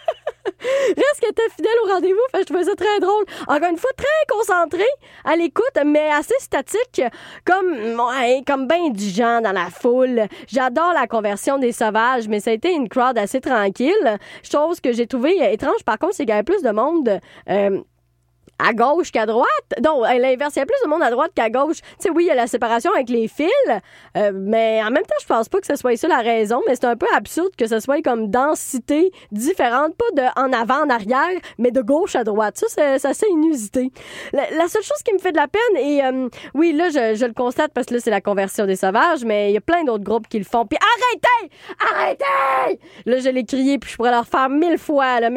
Reste qu'elle était fidèle au rendez-vous, fait que je trouvais ça très drôle. Encore une fois, très concentrée à l'écoute, mais assez statique, comme ben du gens dans la foule. J'adore la conversion des sauvages, mais ça a été une crowd assez tranquille. Chose que j'ai trouvé étrange, par contre, c'est qu'il y avait plus de monde... à gauche qu'à droite. Non, à l'inverse, il y a plus de monde à droite qu'à gauche. Tu sais, oui, il y a la séparation avec les fils, mais en même temps, je pense pas que ce soit ça la raison, mais c'est un peu absurde que ce soit comme densité différente, pas de en avant, en arrière, mais de gauche à droite. Ça, c'est assez inusité. La seule chose qui me fait de la peine, et oui, là, je le constate parce que là, c'est la conversion des sauvages, mais il y a plein d'autres groupes qui le font. Puis arrêtez! Arrêtez! Là, je l'ai crié, puis je pourrais leur faire 1000 fois, là, mais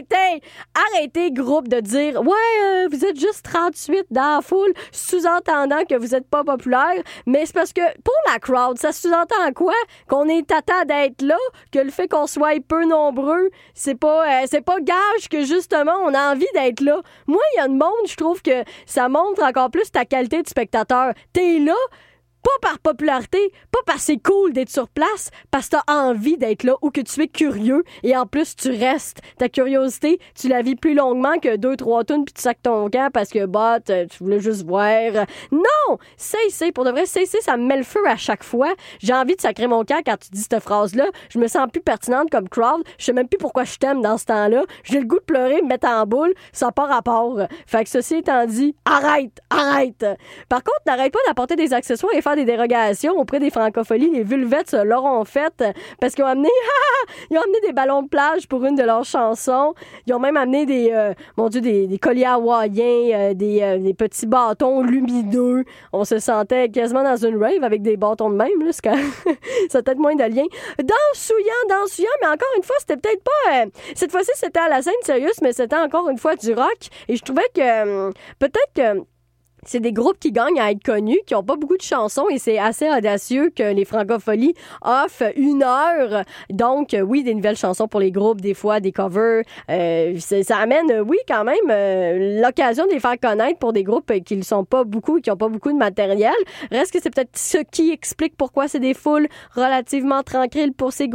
arrêtez, groupe, de dire, ouais, vous êtes juste 38 dans la foule, sous-entendant que vous êtes pas populaire, mais c'est parce que pour la crowd, ça sous-entend quoi? Qu'on est tâtant d'être là, que le fait qu'on soit peu nombreux, c'est pas gage que justement on a envie d'être là. Moi, il y a une monde, je trouve que ça montre encore plus ta qualité de spectateur. T'es là, pas par popularité, pas parce que c'est cool d'être sur place, parce que t'as envie d'être là ou que tu es curieux et en plus tu restes. Ta curiosité, tu la vis plus longuement que 2-3 tonnes puis tu sacs ton camp parce que tu voulais juste voir. Non! Cessez, pour de vrai, cessez, ça me met le feu à chaque fois. J'ai envie de sacrer mon camp quand tu dis cette phrase-là. Je me sens plus pertinente comme crowd. Je sais même plus pourquoi je t'aime dans ce temps-là. J'ai le goût de pleurer, me mettre en boule. Ça n'a pas rapport. Fait que ceci étant dit, arrête! Par contre, n'arrête pas d'apporter des accessoires et faire des dérogations auprès des francopholies. Les Vulvettes l'auront fait parce qu'ils ont amené des ballons de plage pour une de leurs chansons. Ils ont même amené des colliers hawaïens, des petits bâtons lumineux. On se sentait quasiment dans une rave avec des bâtons de même. Là, ça a peut-être moins de lien. Dansouillant, mais encore une fois, c'était peut-être pas... cette fois-ci, c'était à la scène sérieuse, mais c'était encore une fois du rock. Et je trouvais que peut-être que c'est des groupes qui gagnent à être connus, qui ont pas beaucoup de chansons et c'est assez audacieux que les francopholies offrent 1 heure. Donc, oui, des nouvelles chansons pour les groupes, des fois des covers. Ça amène, oui, quand même, l'occasion de les faire connaître pour des groupes qui ne sont pas beaucoup et qui ont pas beaucoup de matériel. Reste que c'est peut-être ce qui explique pourquoi c'est des foules relativement tranquilles pour ces groupes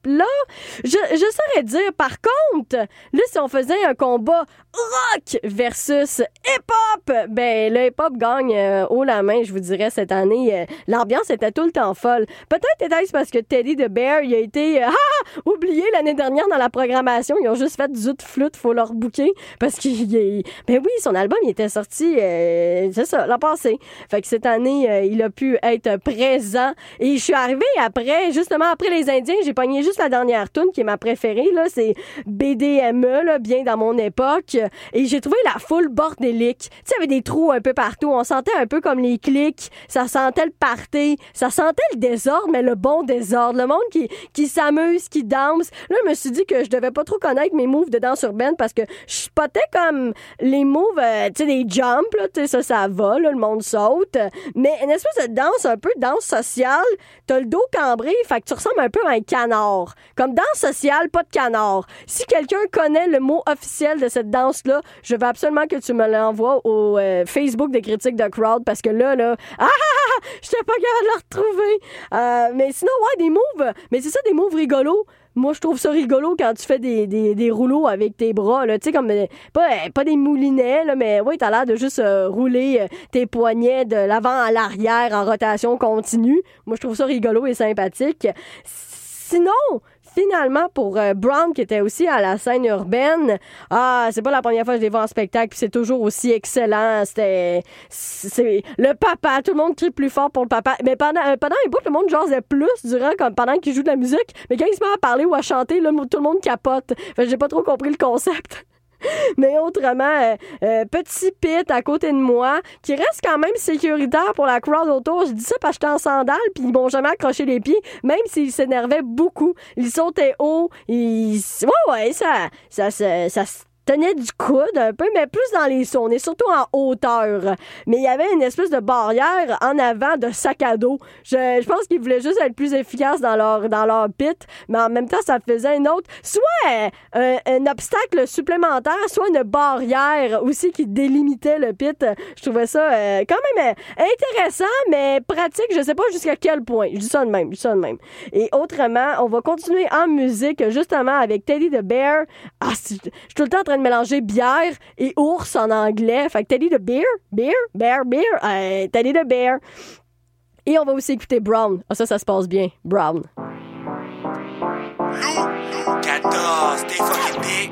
là, je saurais dire, par contre, là, si on faisait un combat rock versus hip-hop, ben, le hip-hop gagne haut la main, je vous dirais, cette année. L'ambiance était tout le temps folle. Peut-être était-ce parce que Teddy the Bear, il a été oublié l'année dernière dans la programmation. Ils ont juste fait zut flûte, faut leur booker. Parce qu'il ben oui, son album, il était sorti, c'est ça, l'an passé. Fait que cette année, il a pu être présent. Et je suis arrivée après, justement, après les Indiens, j'ai pogné juste la dernière tune qui est ma préférée, là. C'est BDME, là, bien dans mon époque. Et j'ai trouvé la foule bordélique. Tu sais, il y avait des trous un peu partout. On sentait un peu comme les clics. Ça sentait le party. Ça sentait le désordre, mais le bon désordre. Le monde qui s'amuse, qui danse. Là, je me suis dit que je devais pas trop connaître mes moves de danse urbaine parce que je spotais comme les moves, tu sais, des jumps, là, tu sais, ça va, là, le monde saute. Mais une espèce de danse, un peu danse sociale. T'as le dos cambré, fait que tu ressembles un peu à un canard. Comme danse sociale, pas de canard. Si quelqu'un connaît le mot officiel de cette danse-là, je veux absolument que tu me l'envoies au Facebook de Critique de Crowd parce que là, j'étais pas capable de le retrouver. Mais sinon, ouais, des moves. Mais c'est ça, des moves rigolos. Moi, je trouve ça rigolo quand tu fais des rouleaux avec tes bras, là. Tu sais, comme, pas des moulinets, là, mais oui, t'as l'air de juste rouler tes poignets de l'avant à l'arrière en rotation continue. Moi, je trouve ça rigolo et sympathique. Sinon, finalement, pour Brown, qui était aussi à la scène urbaine, c'est pas la première fois que je les vois en spectacle, puis c'est toujours aussi excellent. C'est le papa, tout le monde crie plus fort pour le papa. Mais pendant un bout, le monde jasait plus pendant qu'il joue de la musique, mais quand il se met à parler ou à chanter, là, tout le monde capote. Fait que j'ai pas trop compris le concept. Mais autrement, petit Pete à côté de moi, qui reste quand même sécuritaire pour la crowd autour. Je dis ça parce que j'étais en sandales, puis ils m'ont jamais accroché les pieds, même s'ils s'énervaient beaucoup. Ils sautaient haut, ça tenait du coude un peu, mais plus dans les sauts. On est surtout en hauteur. Mais il y avait une espèce de barrière en avant de sac à dos. Je pense qu'ils voulaient juste être plus efficaces dans leur pit, mais en même temps, ça faisait une autre... Soit un obstacle supplémentaire, soit une barrière aussi qui délimitait le pit. Je trouvais ça quand même intéressant, mais pratique, je sais pas jusqu'à quel point. Je dis ça de même. Et autrement, on va continuer en musique, justement, avec Teddy the Bear. Je suis tout le temps en train de mélanger bière et ours en anglais. Fait que Teddy the Bear, Teddy the Bear. Et on va aussi écouter Brown. Ça se passe bien. Brown. Lou 14, t'es fucking big.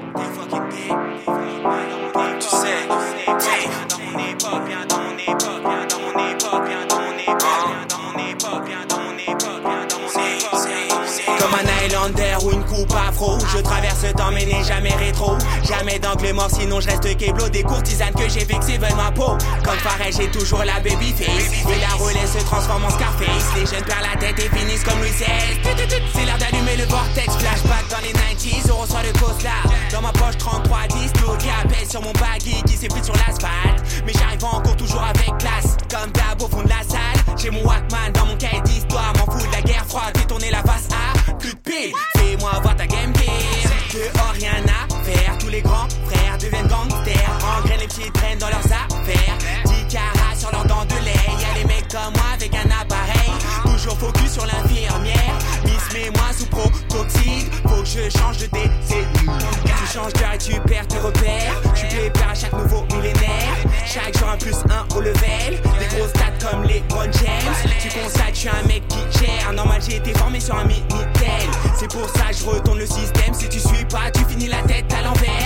Tu sais, dans mon époque, viens dans mon époque, viens dans mon époque, viens dans mon époque, viens dans mon époque, viens dans mon époque, viens dans mon époque. Comme un Highlander ou une coupe afro, je traverse le temps mais n'ai jamais rétro. Jamais d'angle mort sinon je reste kéblo. Des courtisanes que j'ai vexées veulent ma peau. Comme Farrell j'ai toujours la baby face. Et la relais se transforme en Scarface. Les jeunes perdent la tête et finissent comme Louis XVI. C'est l'heure d'allumer le vortex. Flashback dans les 90s, on reçoit le costard. Dans ma poche 3310, l'eau qui appelle sur mon baggy qui s'effrite sur l'asphalte. Mais j'arrive encore toujours avec classe. Comme d'hab au fond de la salle. J'ai mon Walkman dans mon cahier d'histoire. M'en fous de la guerre froide, fais tourner la face A. Plus de pile, fais-moi voir ta game gear. Dehors rien à faire, tous les grands frères deviennent gangsters. Engraine les pieds traînent dans leurs affaires. 10 carats sur leurs dents de lait. Y'a les mecs comme moi avec un appareil. Toujours focus sur l'infirmière. Miss mets-moi sous protoxyde. Faut que je change de décennie. Tu changes d'heure et tu perds tes repères. Tu pépères à chaque nouveau millénaire. Chaque jour un +1 au level. Des grosses stats comme les Ron James. Tu constates je suis un mec qui gère. Normal j'ai été formé sur un Minitel. C'est pour ça que je retourne le système. Si tu suis pas tu finis la tête à l'envers.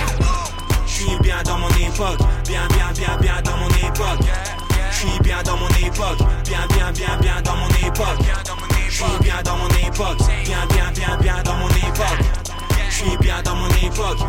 Je suis bien dans mon époque. Bien dans mon époque. Je suis bien dans mon époque. Bien dans mon époque. Je suis bien dans mon époque. Bien dans mon époque. Je suis bien dans mon époque,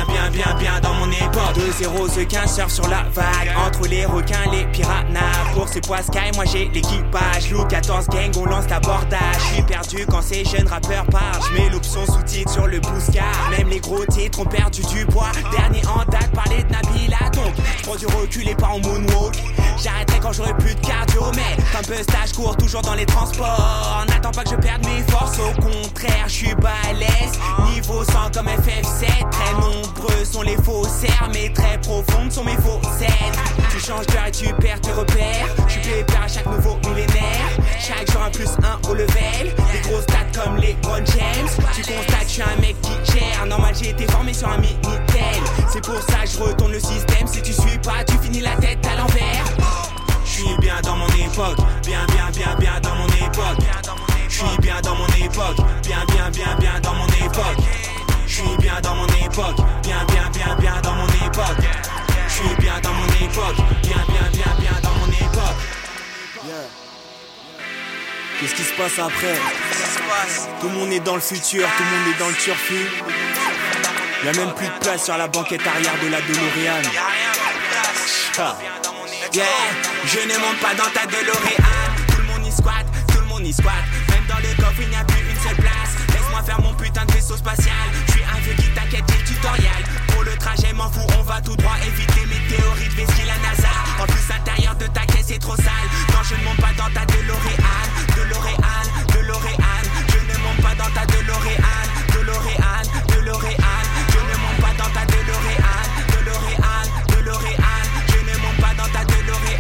bien dans mon époque. 2-0, ce 15 surf sur la vague. Entre les requins, les piranhas. Pour ces pois sky, moi j'ai l'équipage. Lou 14 gang, on lance l'abordage. Je suis perdu quand ces jeunes rappeurs parlent. Je mets l'option sous-titre sur le bouscard. Même les gros titres ont perdu du poids. Dernier en date, parler de Nabila. Donc, prends du recul et pas en moonwalk. J'arrêterai quand j'aurai plus de cardio. Mais comme stage court toujours dans les transports. N'attends pas que je perde mes forces. Au contraire, je suis balèze. Niveau 100 comme FF7. Très nombreux sont les faussaires, mais très profondes sont mes faussettes. Tu changes d'heure et tu perds tes repères. Je suis pépère à chaque nouveau millénaire. Chaque jour un plus un au level. Des grosses stats comme les Ron James. Tu constates, je suis un mec qui gère. Normal, j'ai été formé sur un Minitel. C'est pour ça que je retourne le système. Si tu suis pas, tu finis la tête à l'envers. Je suis bien dans mon époque. Bien dans mon époque. Je suis bien dans mon époque. Bien dans mon époque. Je suis bien dans mon époque. Bien dans mon époque. Je suis bien dans mon époque. Bien dans mon époque. Qu'est-ce qui se passe après? Tout le monde est dans le futur, tout le monde est dans le turfu. Y'a même plus de place sur la banquette arrière de la DeLorean. Yeah, je ne monte pas dans ta DeLorean. Tout le monde y squatte, tout le monde y squatte. Même dans le coffre il n'y a plus une seule place. Laisse-moi faire mon putain de vaisseau spatial. Je suis un vieux qui t'inquiète des tutoriels. Pour le trajet m'en fous, on va tout droit. Éviter mes théories de vessie la NASA. En plus l'intérieur de ta caisse est trop sale. Non, je ne monte pas dans ta DeLorean. Je ne monte pas dans ta DeLorean. Je ne monte pas dans ta DeLorean. Je ne monte pas dans ta DeLorean.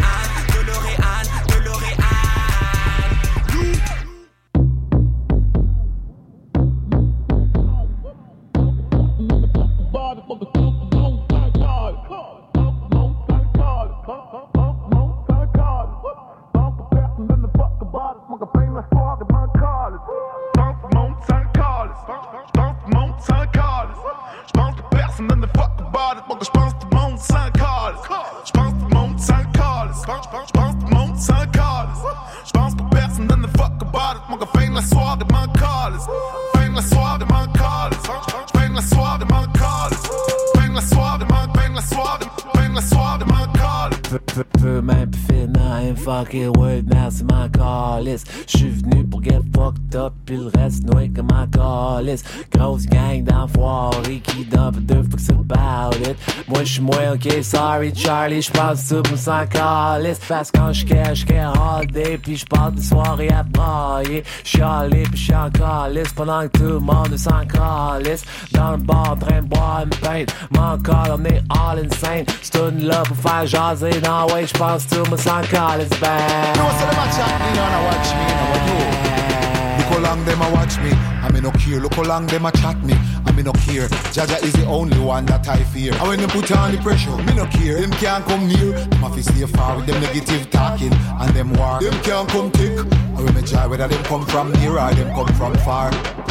Peu même finir un fucking word, now c'est ma calice. J'suis venu pour get fucked up, pis le reste noué comme ma calice. Grosse gang d'enfoirés qui dump deux fucks about it. Moi j'suis moi, ok, sorry Charlie, j'pense tout pour s'en calice. Parce que quand j'care all day, pis j'passe des soirées à brailler. Chialer pis j'suis en calice, pendant que tout le monde s'en calice. Dans le bar en train de boire une pinte, mon call on est all insane. C'est une là pour faire jaser. No way, j'pense tout, mais sans calice bad. No, so them a chat me, no watch me, no what do. Look how long them a watch me, I me no care. Look how long them a chat me, I me no care. Jaja is the only one that I fear. And when they put on the pressure, me no care. Them can't come near. Them have to stay far with them negative talking and them war. Them can't come thick. I will me try whether them come from near or them come from far.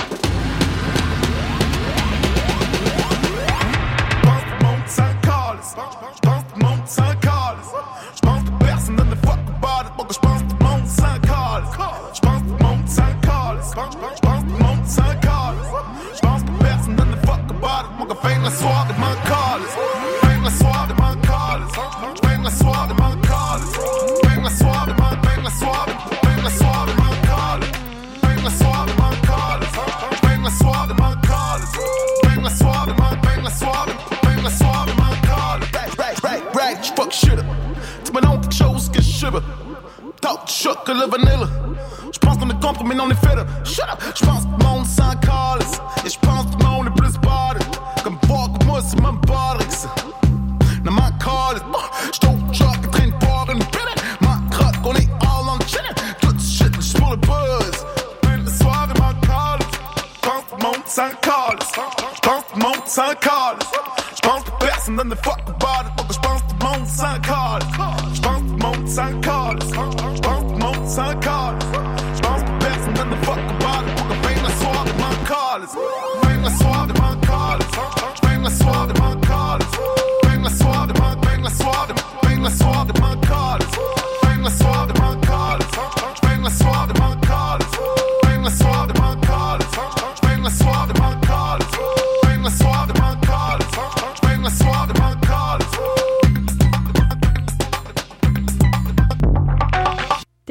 Talk chocolat, le vanilla. J'pense qu'on est contre, mais non on est fait. Shut up. J'pense que le monde s'en calisse. Et j'pense que le monde est plus body. Comme voir que moi c'est même body que ça. Now my call is j't'ouvre le truck et traîne fort une billet. Ma truck, on est all on chillin'. Tout shit, j'suis pour le buzz. Une soirée, ma call is. J'pense que le monde s'en calisse. J'pense que le monde s'en calisse. J'pense que personne donne de fuck about it. J'pense que le monde s'en calisse. J'pense que le monde s'en calisse. J'pense que le monde s'en calisse. J'pense que personne donne de fuck about it. Pour que fin la soirée, ma calisse. Fin la soirée, ma calisse. Fin la soirée, ma calisse. Fin la soirée, ma fin la soirée, fin la soirée, ma calisse. Fin la soirée, ma calisse. Fin la soirée, ma calisse. Fin la soirée, ma calisse. Fin la soirée, ma calisse. Fin la soirée, ma calisse. Fin la soirée, ma calisse.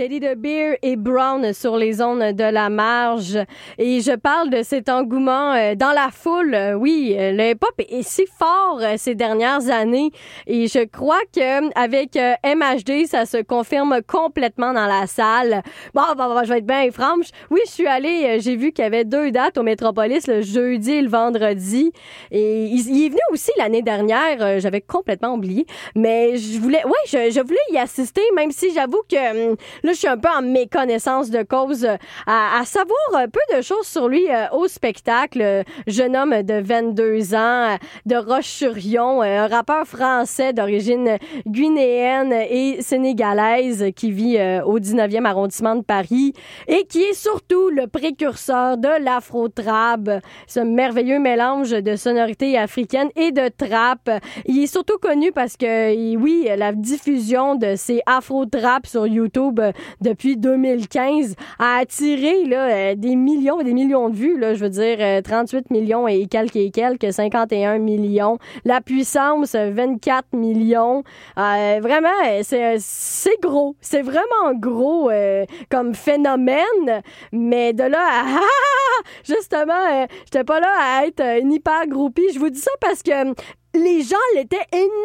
Teddy the Bear et Brown sur les ondes de la marge. Et je parle de cet engouement dans la foule. Oui, le hip-hop est si fort ces dernières années. Et je crois que avec MHD, ça se confirme complètement dans la salle. Bon, je vais être bien franche. Oui, je suis allée, j'ai vu qu'il y avait 2 dates au Métropolis, le jeudi et le vendredi. Et il est venu aussi l'année dernière. J'avais complètement oublié. Mais je voulais y assister, même si j'avoue que là, je suis un peu en méconnaissance de cause à savoir peu de choses sur lui au spectacle. Jeune homme de 22 ans, de Roche-sur-Yon, un rappeur français d'origine guinéenne et sénégalaise qui vit au 19e arrondissement de Paris et qui est surtout le précurseur de l'afro-trap, ce merveilleux mélange de sonorités africaines et de trap. Il est surtout connu parce que, oui, la diffusion de ces afro-trap sur YouTube depuis 2015 a attiré là, des millions et des millions de vues. Là, je veux dire, 38 millions et quelques, 51 millions. La puissance, 24 millions. Vraiment, c'est gros. C'est vraiment gros comme phénomène. Mais de là à... Justement, j'étais pas là à être une hyper groupie. Je vous dis ça parce que les gens l'étaient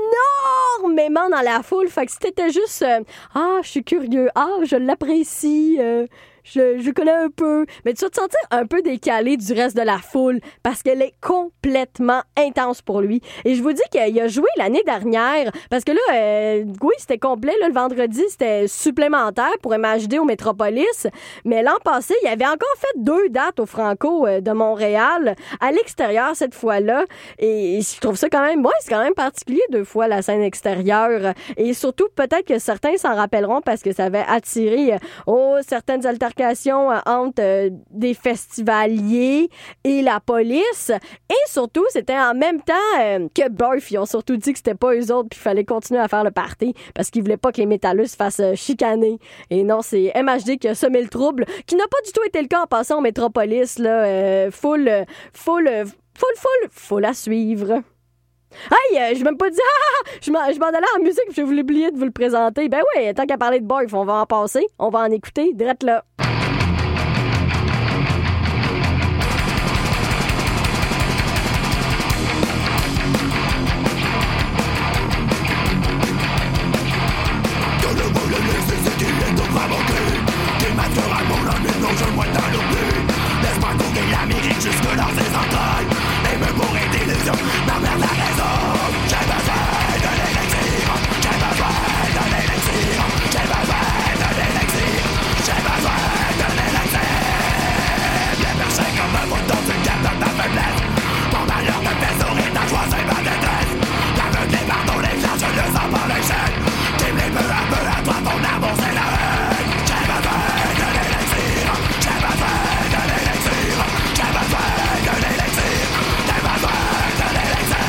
énormément dans la foule. Fait que si t'étais juste je suis curieux, je l'apprécie, je connais un peu, mais tu vas te sentir un peu décalé du reste de la foule parce qu'elle est complètement intense pour lui. Et je vous dis qu'il a joué l'année dernière parce que là, oui, c'était complet. Là, le vendredi, c'était supplémentaire pour MHD au Métropolis. Mais l'an passé, il avait encore fait 2 dates au Franco de Montréal à l'extérieur cette fois-là. Et je trouve ça quand même, c'est quand même particulier 2 fois la scène extérieure. Et surtout, peut-être que certains s'en rappelleront parce que ça avait attiré certaines altercations entre des festivaliers et la police. Et surtout, c'était en même temps que Barf. Ils ont surtout dit que c'était pas eux autres puis il fallait continuer à faire le party parce qu'ils voulaient pas que les métalleux se fassent chicaner. Et non, c'est MHD qui a semé le trouble, qui n'a pas du tout été le cas en passant au Métropolis. Là, full à suivre. Hey, je m'ai même pas dit je m'en allais en musique puis je voulais oublier de vous le présenter. Ben ouais, tant qu'à parler de Barf, on va en passer, on va en écouter direct là. Jusque dans ses entrailles et me bourrer d'illusions, ma mère a raison. J'ai besoin de l'élixir, j'ai besoin de l'élixir, j'ai besoin de l'élixir, j'ai besoin de l'élixir. Bien perché comme un bouton, tu gardes dans ta faiblesse. Mon malheur me fait sourire, ta joie c'est ma détresse. L'aveuglé par tous les flancs, je le sens par les chaînes. Qui me peu à peu à toi, ton amour c'est la haine. J'ai besoin de l'élixir, j'ai besoin de l'élixir, j'ai besoin de l'élixir, j'ai besoin de l'élixir.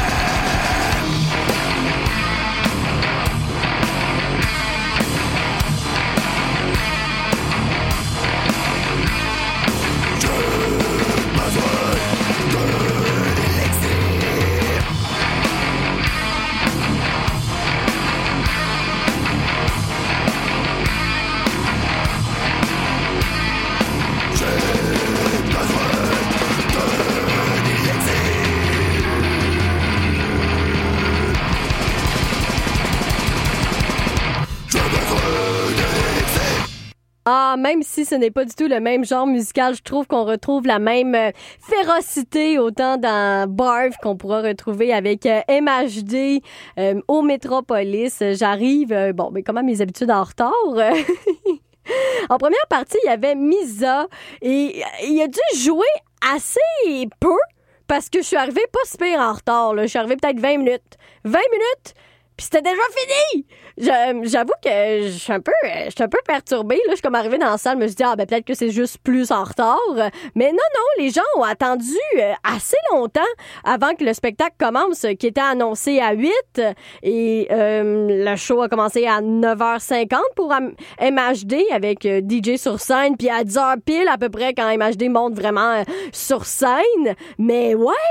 Même si ce n'est pas du tout le même genre musical, je trouve qu'on retrouve la même férocité autant dans Barf qu'on pourra retrouver avec MHD au Métropolis. J'arrive, mais comment mes habitudes en retard? En première partie, il y avait Misa et il a dû jouer assez peu parce que je suis arrivée pas si pire en retard. Là. Je suis arrivée peut-être 20 minutes. 20 minutes! Puis c'était déjà fini! J'avoue que je suis un peu perturbée. Là, je suis comme arrivée dans la salle, je me suis dit, peut-être que c'est juste plus en retard. Mais non, les gens ont attendu assez longtemps avant que le spectacle commence, qui était annoncé à 8. Et le show a commencé à 9h50 pour MHD avec DJ sur scène. Puis à 10h pile à peu près quand MHD monte vraiment sur scène. Mais ouais!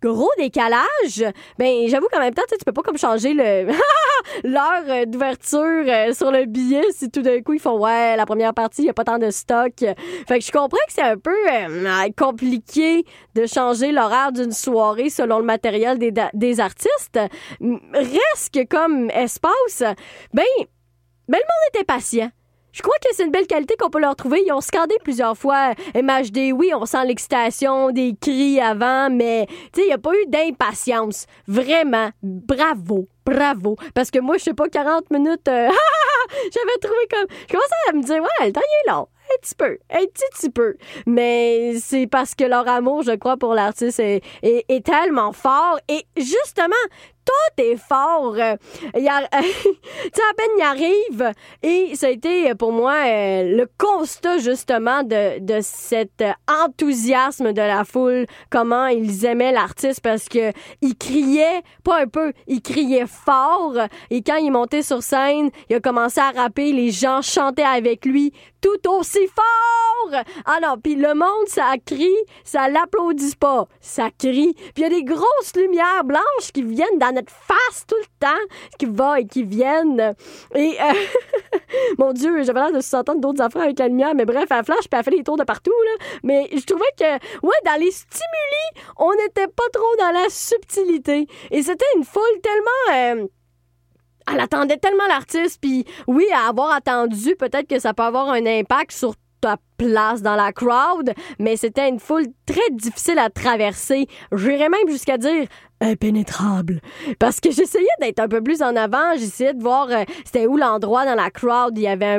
gros décalage. Ben, j'avoue qu'en même temps, tu peux pas comme changer l'heure d'ouverture sur le billet si tout d'un coup ils font ouais, la première partie, il y a pas tant de stock. Fait que je comprends que c'est un peu compliqué de changer l'horaire d'une soirée selon le matériel des artistes. Reste que comme espace, ben le monde était patient. Je crois que c'est une belle qualité qu'on peut leur trouver. Ils ont scandé plusieurs fois MHD. Oui, on sent l'excitation, des cris avant, mais tu sais, il n'y a pas eu d'impatience. Vraiment, bravo. Parce que moi, je sais pas, 40 minutes, j'avais trouvé comme... Je commençais à me dire, ouais, le temps il est long. Un petit peu. Mais c'est parce que leur amour, je crois, pour l'artiste est tellement fort. Et justement, tout est fort. Tu sais, à peine il arrive. Et ça a été, pour moi, le constat, justement, de cet enthousiasme de la foule. Comment ils aimaient l'artiste parce que ils criaient, pas un peu, ils criaient fort. Et quand il est monté sur scène, il a commencé à rapper. Les gens chantaient avec lui tout aussi fort! Ah non, puis le monde, ça crie, ça l'applaudit pas, ça crie. Puis il y a des grosses lumières blanches qui viennent dans notre face tout le temps, qui vont et qui viennent. Et, mon Dieu, j'avais l'air de s'entendre d'autres affaires avec la lumière, mais bref, elle flash, puis elle fait des tours de partout, là. Mais je trouvais que, ouais, dans les stimuli, on n'était pas trop dans la subtilité. Et c'était une foule tellement... elle attendait tellement l'artiste, puis oui, à avoir attendu, peut-être que ça peut avoir un impact sur ta place dans la crowd, mais c'était une foule très difficile à traverser. J'irais même jusqu'à dire impénétrable. Parce que j'essayais d'être un peu plus en avant, j'essayais de voir c'était où l'endroit dans la crowd, il y avait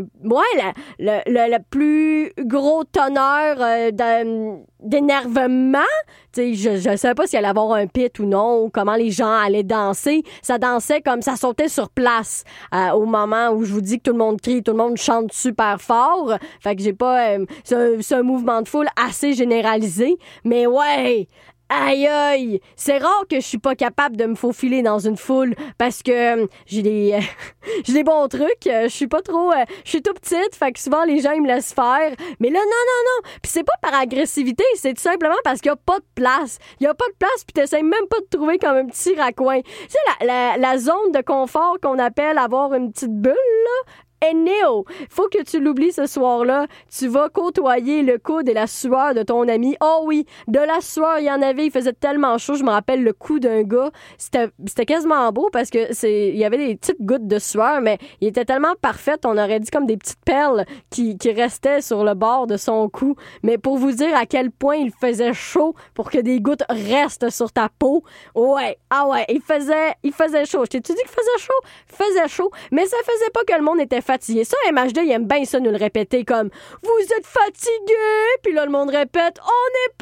le plus gros teneur d'énervement. Tu sais, je savais pas s'il allait avoir un pit ou non, ou comment les gens allaient danser. Ça dansait comme ça sautait sur place au moment où je vous dis que tout le monde crie, tout le monde chante super fort. Fait que j'ai pas c'est un mouvement de foule assez généralisé. Mais ouais, aïe, c'est rare que je suis pas capable de me faufiler dans une foule parce que j'ai des bons trucs. Je suis pas trop... je suis tout petite, fait que souvent les gens ils me laissent faire. Mais là, non. Puis c'est pas par agressivité, c'est tout simplement parce qu'il y a pas de place. Il y a pas de place, puis t'essayes même pas de trouver comme un petit raccoin. Tu sais, la zone de confort qu'on appelle avoir une petite bulle, là... Et Néo, faut que tu l'oublies ce soir-là. Tu vas côtoyer le coude et la sueur de ton ami. Oh oui, de la sueur, il y en avait. Il faisait tellement chaud. Je me rappelle le cou d'un gars. C'était quasiment beau parce que il y avait des petites gouttes de sueur, mais il était tellement parfait. On aurait dit comme des petites perles qui restaient sur le bord de son cou. Mais pour vous dire à quel point il faisait chaud pour que des gouttes restent sur ta peau. Ouais, il faisait chaud. Je t'ai-tu dit qu'il faisait chaud? Il faisait chaud. Mais ça faisait pas que le monde était fatigué. Ça, MHD, il aime bien ça nous le répéter comme « Vous êtes fatigué! » Puis là, le monde répète « On n'est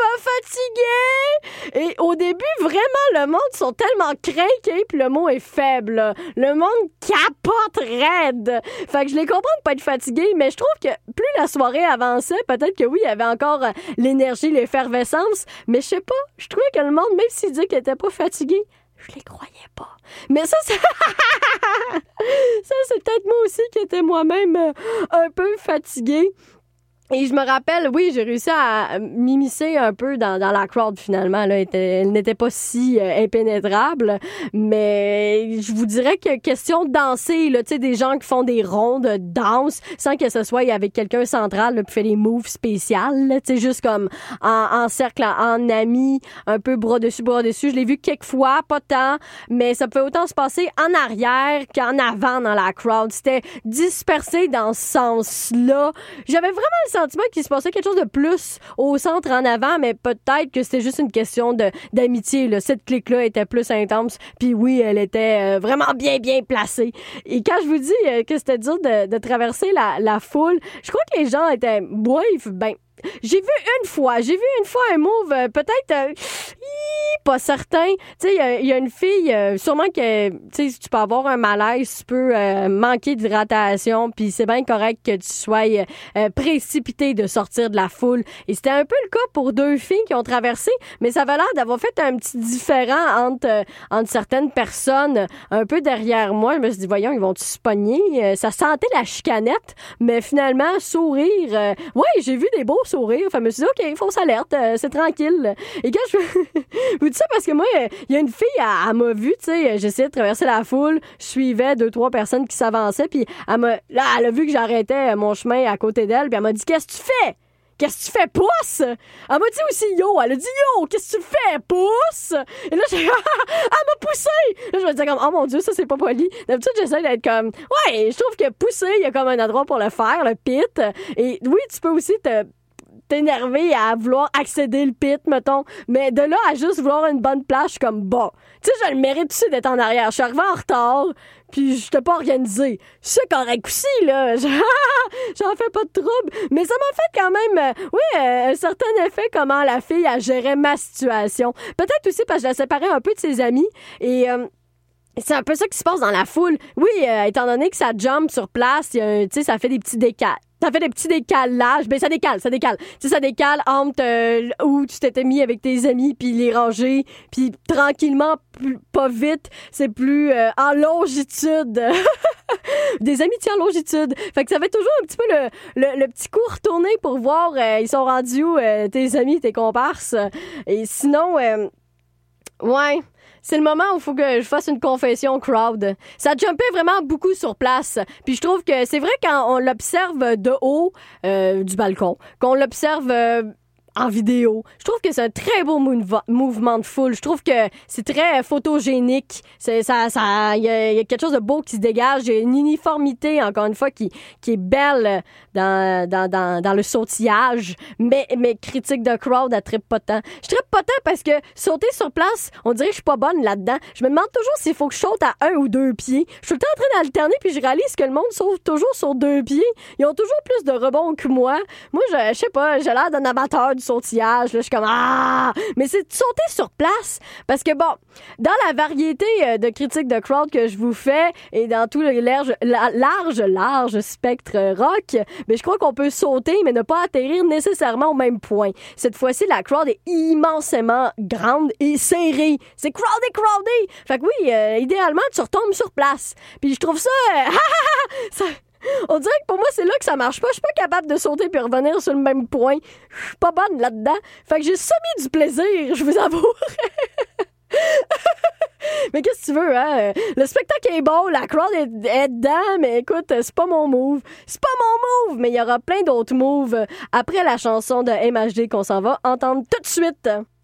pas fatigué! » Et au début, vraiment, le monde sont tellement craqués puis le mot est faible. Là. Le monde capote raide. Fait que je les comprends de pas être fatigué, mais je trouve que plus la soirée avançait, peut-être que oui, il y avait encore l'énergie, l'effervescence, mais je sais pas, je trouvais que le monde, même s'il dit qu'il était pas fatigué, je les croyais pas. Mais ça, c'est... ça, c'est peut-être moi aussi qui étais moi-même un peu fatiguée. Et je me rappelle, oui, j'ai réussi à m'immiscer un peu dans la crowd finalement. Là, elle n'était pas si impénétrable, mais je vous dirais que question de danser, là, tu sais, des gens qui font des rondes de danse sans que ce soit avec quelqu'un central là, qui fait des moves spéciales, tu sais, juste comme en cercle, en ami, un peu bras dessus. Je l'ai vu quelques fois, pas tant, mais ça peut autant se passer en arrière qu'en avant dans la crowd. C'était dispersé dans ce sens-là. J'avais vraiment le sentiment qu'il se passait quelque chose de plus au centre en avant, mais peut-être que c'était juste une question d'amitié. Là. Cette clique-là était plus intense, puis oui, elle était vraiment bien placée. Et quand je vous dis que c'était dur de traverser la foule, je crois que les gens étaient... J'ai vu une fois un move, peut-être pas certain. Tu sais, il y a une fille, sûrement que tu sais, tu peux avoir un malaise, tu peux manquer d'hydratation, puis c'est bien correct que tu sois précipité de sortir de la foule. Et c'était un peu le cas pour deux filles qui ont traversé, mais ça avait l'air d'avoir fait un petit différent entre certaines personnes un peu derrière moi. Je me suis dit, voyons, ils vont-tu se pogner? Ça sentait la chicanette, mais finalement, sourire. Ouais, j'ai vu des beaux sourire. Enfin, je me suis dit, OK, fausse alerte, c'est tranquille. Et quand je vous dis ça parce que moi, il y a une fille, elle m'a vu, tu sais, j'essayais de traverser la foule, je suivais 2-3 personnes qui s'avançaient, puis elle a vu que j'arrêtais mon chemin à côté d'elle, puis elle m'a dit, qu'est-ce que tu fais? Qu'est-ce que tu fais, pouce? Elle m'a dit aussi yo. Elle a dit yo, qu'est-ce que tu fais, pouce? Et là, elle m'a poussé. Là, je me disais comme, oh mon Dieu, ça, c'est pas poli. D'habitude, j'essaie d'être comme, ouais, je trouve que pousser, il y a comme un endroit pour le faire, le pit. Et oui, tu peux aussi t'énerver à vouloir accéder le pit, mettons. Mais de là à juste vouloir une bonne place, je suis comme, bon. Tu sais, je le mérite aussi d'être en arrière. Je suis arrivée en retard. Puis je t'ai pas organisé. C'est correct aussi, là. J'en fais pas de trouble. Mais ça m'a fait quand même, un certain effet comment la fille a géré ma situation. Peut-être aussi parce que je la séparais un peu de ses amis. Et c'est un peu ça qui se passe dans la foule. Oui, étant donné que ça jump sur place, tu sais, ça fait des petits décalages. Ça fait des petits décalages. Ben, ça décale. Tu sais, ça décale entre où tu t'étais mis avec tes amis, puis les rangées, puis tranquillement, pas vite, c'est plus en longitude. Des amitiés en longitude. Fait que ça fait toujours un petit peu le petit coup retourné pour voir ils sont rendus où, tes amis, tes comparses. Et sinon, ouais... C'est le moment où il faut que je fasse une confession crowd. Ça jumpait vraiment beaucoup sur place. Puis je trouve que c'est vrai quand on l'observe de haut du balcon, qu'on l'observe en vidéo. Je trouve que c'est un très beau mouvement de foule. Je trouve que c'est très photogénique. Il y a quelque chose de beau qui se dégage. Il y a une uniformité, encore une fois, qui est belle dans le sautillage. Mais critique de crowd, elle trippe pas tant. Je trippe pas tant parce que sauter sur place, on dirait que je suis pas bonne là-dedans. Je me demande toujours s'il faut que je saute à 1 ou 2 pieds. Je suis tout le temps en train d'alterner puis je réalise que le monde saute toujours sur 2 pieds. Ils ont toujours plus de rebonds que moi. Moi, je sais pas, j'ai l'air d'un amateur du sautillage. Là, je suis comme mais c'est de sauter sur place parce que bon, dans la variété de critiques de crowd que je vous fais et dans tout le large spectre rock, mais je crois qu'on peut sauter mais ne pas atterrir nécessairement au même point. Cette fois-ci, la crowd est immensément grande et serrée. C'est crowdé. Fait que oui, idéalement, tu retombes sur place. Puis je trouve ça... On dirait que pour moi, c'est là que ça marche pas. Je suis pas capable de sauter puis revenir sur le même point. Je suis pas bonne là-dedans. Fait que j'ai semé du plaisir, je vous avoue. Mais qu'est-ce que tu veux, hein? Le spectacle est beau, la crowd est dedans, mais écoute, c'est pas mon move. Mais il y aura plein d'autres moves après la chanson de MHD qu'on s'en va entendre tout de suite.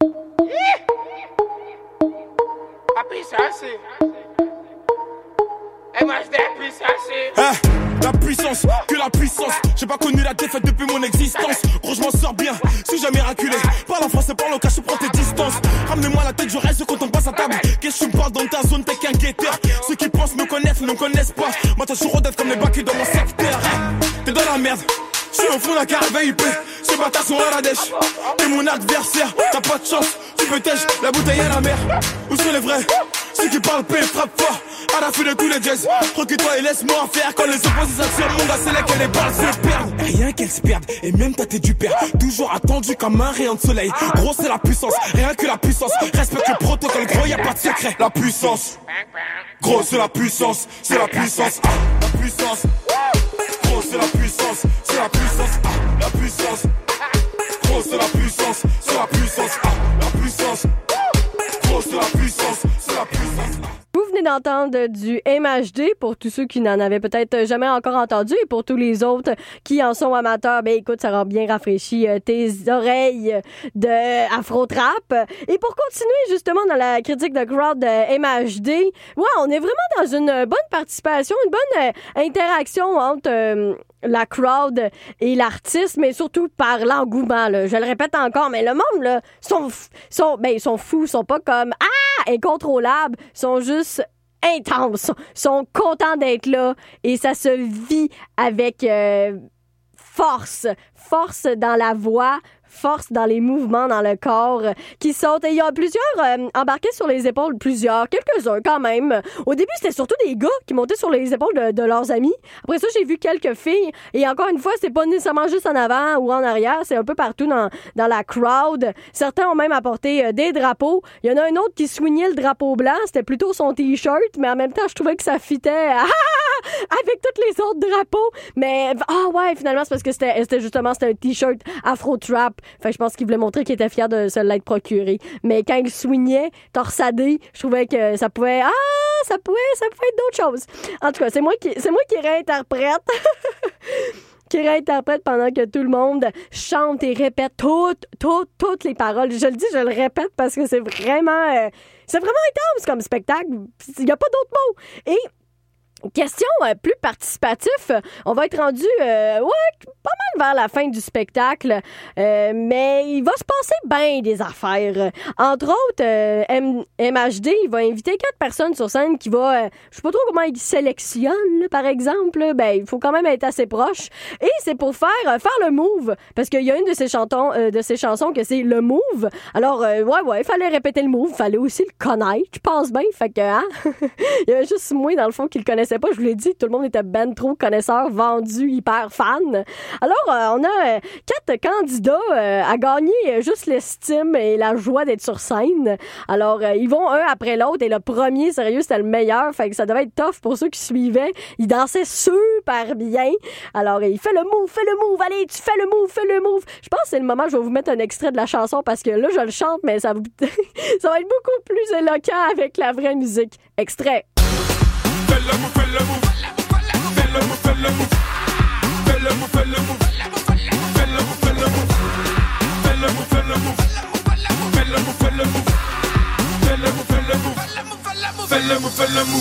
La puissance, que la puissance. J'ai pas connu la défaite depuis mon existence. Gros, je m'en sors bien, suis jamais miraculé. Parle en français, parle au cas, je prends tes distances. Ramenez-moi la tête, je reste quand on passe à table. Qu'est-ce que tu me parles dans ta zone, t'es qu'un guetteur. Ceux qui pensent me connaissent, ne me connaissent pas. Moi, t'as toujours d'être comme les bacs dans mon secteur. T'es dans la merde. Je suis au fond d'un caravane IP. Ces bâtards sont à la dèche. T'es mon adversaire, t'as pas de chance. Tu peux tèche, la bouteille à la mer. Où sont les vrais? Ceux qui parlent paix, frappe fort. À la fin de tous les jazz. Recule-toi et laisse-moi en faire. Quand les opposés s'attirent, mon gars, c'est là que les balles se perdent. Rien qu'elles se perdent. Et même t'as tes du père. Toujours attendu comme un rayon de soleil. Gros, c'est la puissance. Rien que la puissance. Respecte le protocole, gros, y'a pas de secret. La puissance. Gros, c'est la puissance. C'est la puissance. La puissance. Gros, c'est la puissance. C'est la puissance. La puissance. Gros, c'est la puissance. C'est la puissance. La puissance. Gros, c'est la puissance. C'est la puissance. Vous venez d'entendre du MHD pour tous ceux qui n'en avaient peut-être jamais encore entendu et pour tous les autres qui en sont amateurs. Ben écoute, ça aura bien rafraîchi tes oreilles de Afro-Trap. Et pour continuer justement dans la critique de crowd de MHD, ouais, on est vraiment dans une bonne participation, une bonne interaction entre la crowd et l'artiste, mais surtout par l'engouement, là. Je le répète encore, mais le monde, là, ils sont fous, ils sont pas comme incontrôlables, ils sont juste intenses, sont contents d'être là et ça se vit avec force dans la voix, force dans les mouvements, dans le corps qui sautent. Et il y a plusieurs embarqués sur les épaules, quelques-uns quand même. Au début, c'était surtout des gars qui montaient sur les épaules de leurs amis. Après ça, j'ai vu quelques filles. Et encore une fois, c'est pas nécessairement juste en avant ou en arrière, c'est un peu partout dans la crowd. Certains ont même apporté des drapeaux. Il y en a un autre qui swingait le drapeau blanc. C'était plutôt son T-shirt, mais en même temps, je trouvais que ça fitait avec tous les autres drapeaux. Mais, finalement, c'est parce que c'était un t-shirt afro-trap. Fait que je pense qu'il voulait montrer qu'il était fier de se l'être procuré. Mais quand il swingait, torsadé, je trouvais que ça pouvait être d'autres choses. En tout cas, c'est moi qui réinterprète. Qui réinterprète pendant que tout le monde chante et répète toutes les paroles. Je le dis, je le répète parce que c'est vraiment intense comme spectacle. Il n'y a pas d'autres mots. Et question plus participatif, on va être rendu pas mal vers la fin du spectacle, mais il va se passer bien des affaires. Entre autres, MHD, il va inviter 4 personnes sur scène qui va, je sais pas trop comment il sélectionne, là, par exemple, là, ben il faut quand même être assez proche. Et c'est pour faire le move, parce qu'il y a une de ces chansons que c'est le move. Alors, il fallait répéter le move, il fallait aussi le connaître, je pense bien, fait que, il y avait juste moi, dans le fond, qui le connaissait pas, je vous l'ai dit, tout le monde était ben trop connaisseur, vendu, hyper fan. Alors, on a 4 candidats à gagner juste l'estime et la joie d'être sur scène. Alors, ils vont un après l'autre et le premier, sérieux, c'était le meilleur, fait que ça devait être tough pour ceux qui suivaient. Il dansait super bien. Alors, il fait le move, allez, tu fais le move. Je pense que c'est le moment où je vais vous mettre un extrait de la chanson parce que là, je le chante, mais ça va être beaucoup plus éloquent avec la vraie musique. Extrait. Fais le move, fais le move. Fais le move, fais le move. Fais le move, fais le move. Fais le move, fais le move. Fais le move, fais le move. Fais le move, fais le move. Fais le move, fais le move. Fais le move, fais le move.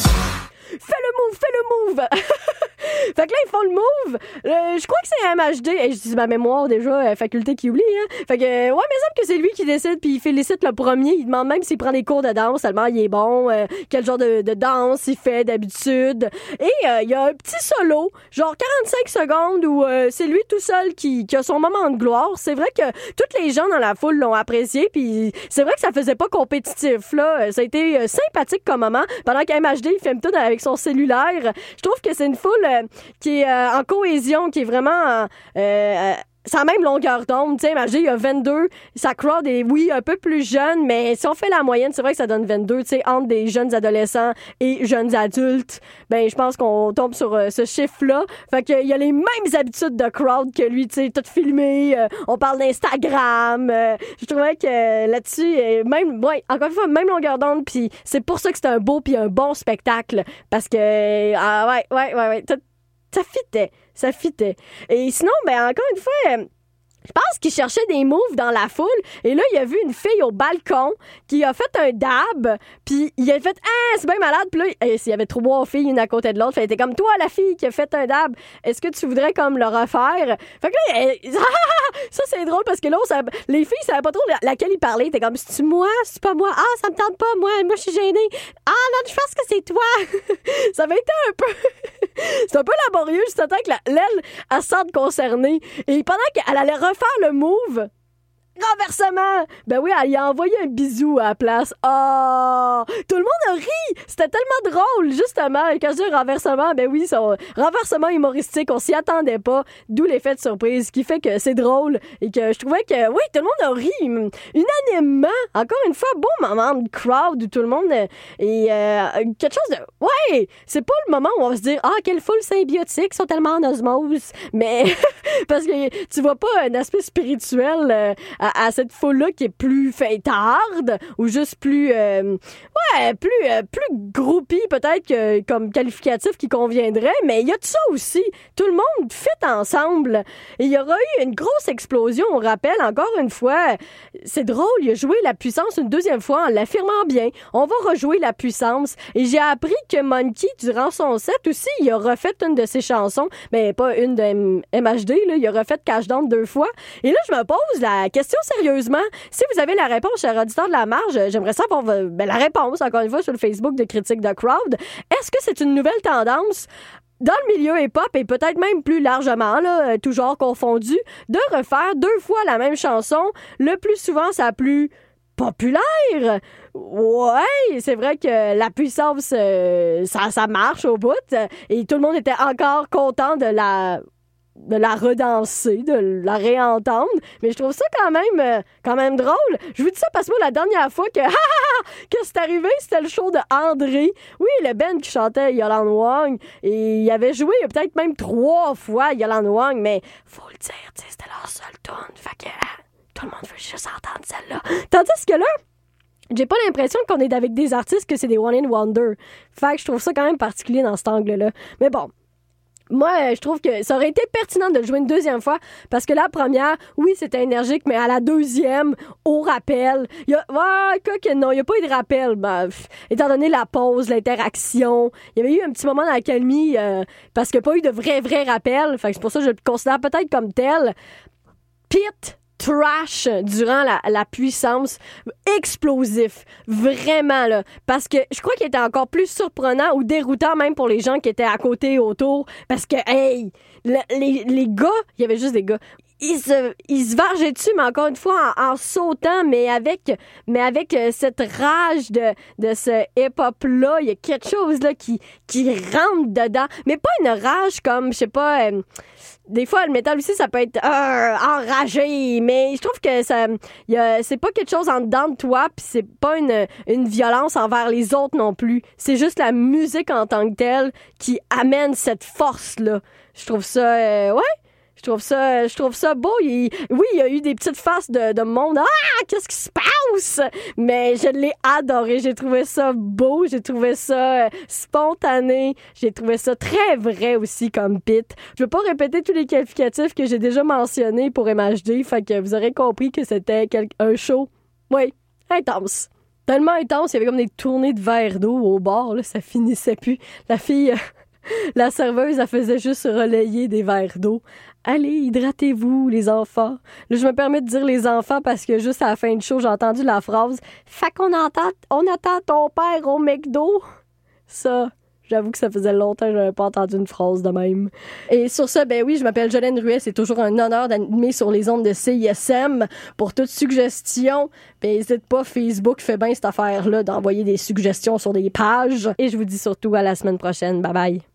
Fais le move. Fait que là, ils font le move. Je crois que c'est MHD. Et je dis ma mémoire déjà, faculté qui oublie. Hein. Fait que, mais il me semble que c'est lui qui décide, puis il félicite le premier. Il demande même s'il prend des cours de danse, tellement il est bon, quel genre de danse il fait d'habitude. Et il y a un petit solo, genre 45 secondes, où c'est lui tout seul qui a son moment de gloire. C'est vrai que tous les gens dans la foule l'ont apprécié, puis c'est vrai que ça faisait pas compétitif. Là. Ça a été sympathique comme moment. Pendant qu'MHD, il filme tout avec son cellulaire. Je trouve que c'est une foule qui est en cohésion, qui est vraiment c'est la même longueur d'onde. Tu sais, MHD, il y a 22. Sa crowd est, oui, un peu plus jeune, mais si on fait la moyenne, c'est vrai que ça donne 22. Tu sais, entre des jeunes adolescents et jeunes adultes, ben je pense qu'on tombe sur ce chiffre-là. Fait qu'il y a les mêmes habitudes de crowd que lui, tu sais, tout filmé. On parle d'Instagram. Je trouvais que là-dessus, encore une fois, même longueur d'onde, puis c'est pour ça que c'est un beau puis un bon spectacle. Parce que, ça fitait. Et sinon, encore une fois, je pense qu'il cherchait des moves dans la foule. Et là, il a vu une fille au balcon qui a fait un dab. Puis il a fait « Ah, c'est bien malade. » Puis là, il y avait 3 filles, une à côté de l'autre. Elle était comme « Toi, la fille qui a fait un dab, est-ce que tu voudrais comme le refaire? » Fait que là, ça, c'est drôle parce que là, les filles savaient pas trop laquelle il parlait. T'es comme « C'est-tu moi? C'est pas moi? Ah, ça me tente pas. Moi, je suis gênée. Ah, non, je pense que c'est toi. » Ça avait été un peu... C'est un peu laborieux, juste en tant que l'aile, elle se sente concernée. Et pendant qu'elle allait refaire le move, renversement! Ben oui, elle y a envoyé un bisou à la place. Oh! Tout le monde a ri! C'était tellement drôle, justement. Et quand je dis renversement, ben oui, son renversement humoristique, on s'y attendait pas. D'où l'effet de surprise, qui fait que c'est drôle. Et que je trouvais que, oui, tout le monde a ri. Unanimement. Encore une fois, beau moment de crowd où tout le monde quelque chose de... Ouais! C'est pas le moment où on va se dire, ah, quelle foule symbiotique, ils sont tellement en osmose. Mais, parce que tu vois pas un aspect spirituel à cette foule-là qui est plus fêtarde ou juste plus plus groupie peut-être que comme qualificatif qui conviendrait, mais il y a de ça aussi. Tout le monde fit ensemble. Et il y aura eu une grosse explosion, on rappelle encore une fois. C'est drôle, il a joué la puissance une deuxième fois en l'affirmant bien. On va rejouer la puissance. Et j'ai appris que Monkey, durant son set aussi, il a refait une de ses chansons, mais pas une de MHD, là, il a refait Cash Down 2 fois. Et là, je me pose la question sérieusement. Si vous avez la réponse, cher auditeur de la marge, j'aimerais savoir la réponse, encore une fois, sur le Facebook de Critique de Crowd. Est-ce que c'est une nouvelle tendance dans le milieu hip-hop et peut-être même plus largement, là, tout genre confondu, de refaire 2 fois la même chanson, le plus souvent sa plus populaire? Ouais, c'est vrai que la puissance, ça marche au bout et tout le monde était encore content de la la redanser, de la réentendre. Mais je trouve ça quand même drôle. Je vous dis ça parce que moi, la dernière fois que c'est arrivé, c'était le show de André. Oui, le band qui chantait Yolande Wong. Et il avait joué peut-être même 3 fois Yolande Wong, mais faut le dire, c'était leur seule tune. Fait que tout le monde veut juste entendre celle-là. Tandis que là, j'ai pas l'impression qu'on est avec des artistes que c'est des one in wonder. Fait que je trouve ça quand même particulier dans cet angle-là. Mais bon, moi, je trouve que ça aurait été pertinent de le jouer une deuxième fois parce que la première, oui, c'était énergique, mais à la deuxième, au rappel, il y a pas eu de rappel. Étant donné la pause, l'interaction, il y avait eu un petit moment d'accalmie parce qu'il n'y a pas eu de vrai rappel. Fait que c'est pour ça que je le considère peut-être comme tel. Pit trash durant la puissance, explosif, vraiment là, parce que je crois qu'il était encore plus surprenant ou déroutant même pour les gens qui étaient à côté et autour, parce que hey, les gars, il y avait juste des gars, ils se vargeaient dessus, mais encore une fois en sautant, mais avec cette rage de ce hip-hop-là, il y a quelque chose là qui rentre dedans, mais pas une rage comme, je sais pas, des fois, le métal aussi, ça peut être enragé, mais je trouve que c'est pas quelque chose en dedans de toi, puis c'est pas une violence envers les autres non plus. C'est juste la musique en tant que telle qui amène cette force-là. Je trouve ça, Je trouve ça beau. Oui, il y a eu des petites faces de monde. Ah, qu'est-ce qui se passe? Mais je l'ai adoré. J'ai trouvé ça beau. J'ai trouvé ça spontané. J'ai trouvé ça très vrai aussi comme Pit. Je veux pas répéter tous les qualificatifs que j'ai déjà mentionnés pour MHD. Fait que vous aurez compris que c'était un show. Oui, intense. Tellement intense, il y avait comme des tournées de verre d'eau au bar. Là, ça finissait plus. La fille... La serveuse, elle faisait juste relayer des verres d'eau. Allez, hydratez-vous, les enfants. Là, je me permets de dire les enfants parce que juste à la fin du show, j'ai entendu la phrase « Fait qu'on attend ton père au McDo ». Ça, j'avoue que ça faisait longtemps que je n'avais pas entendu une phrase de même. Et sur ça, ben oui, je m'appelle Jolene Ruet. C'est toujours un honneur d'animer sur les ondes de CISM. Pour toute suggestion, ben n'hésite pas, Facebook fait bien cette affaire-là d'envoyer des suggestions sur des pages. Et je vous dis surtout à la semaine prochaine. Bye bye.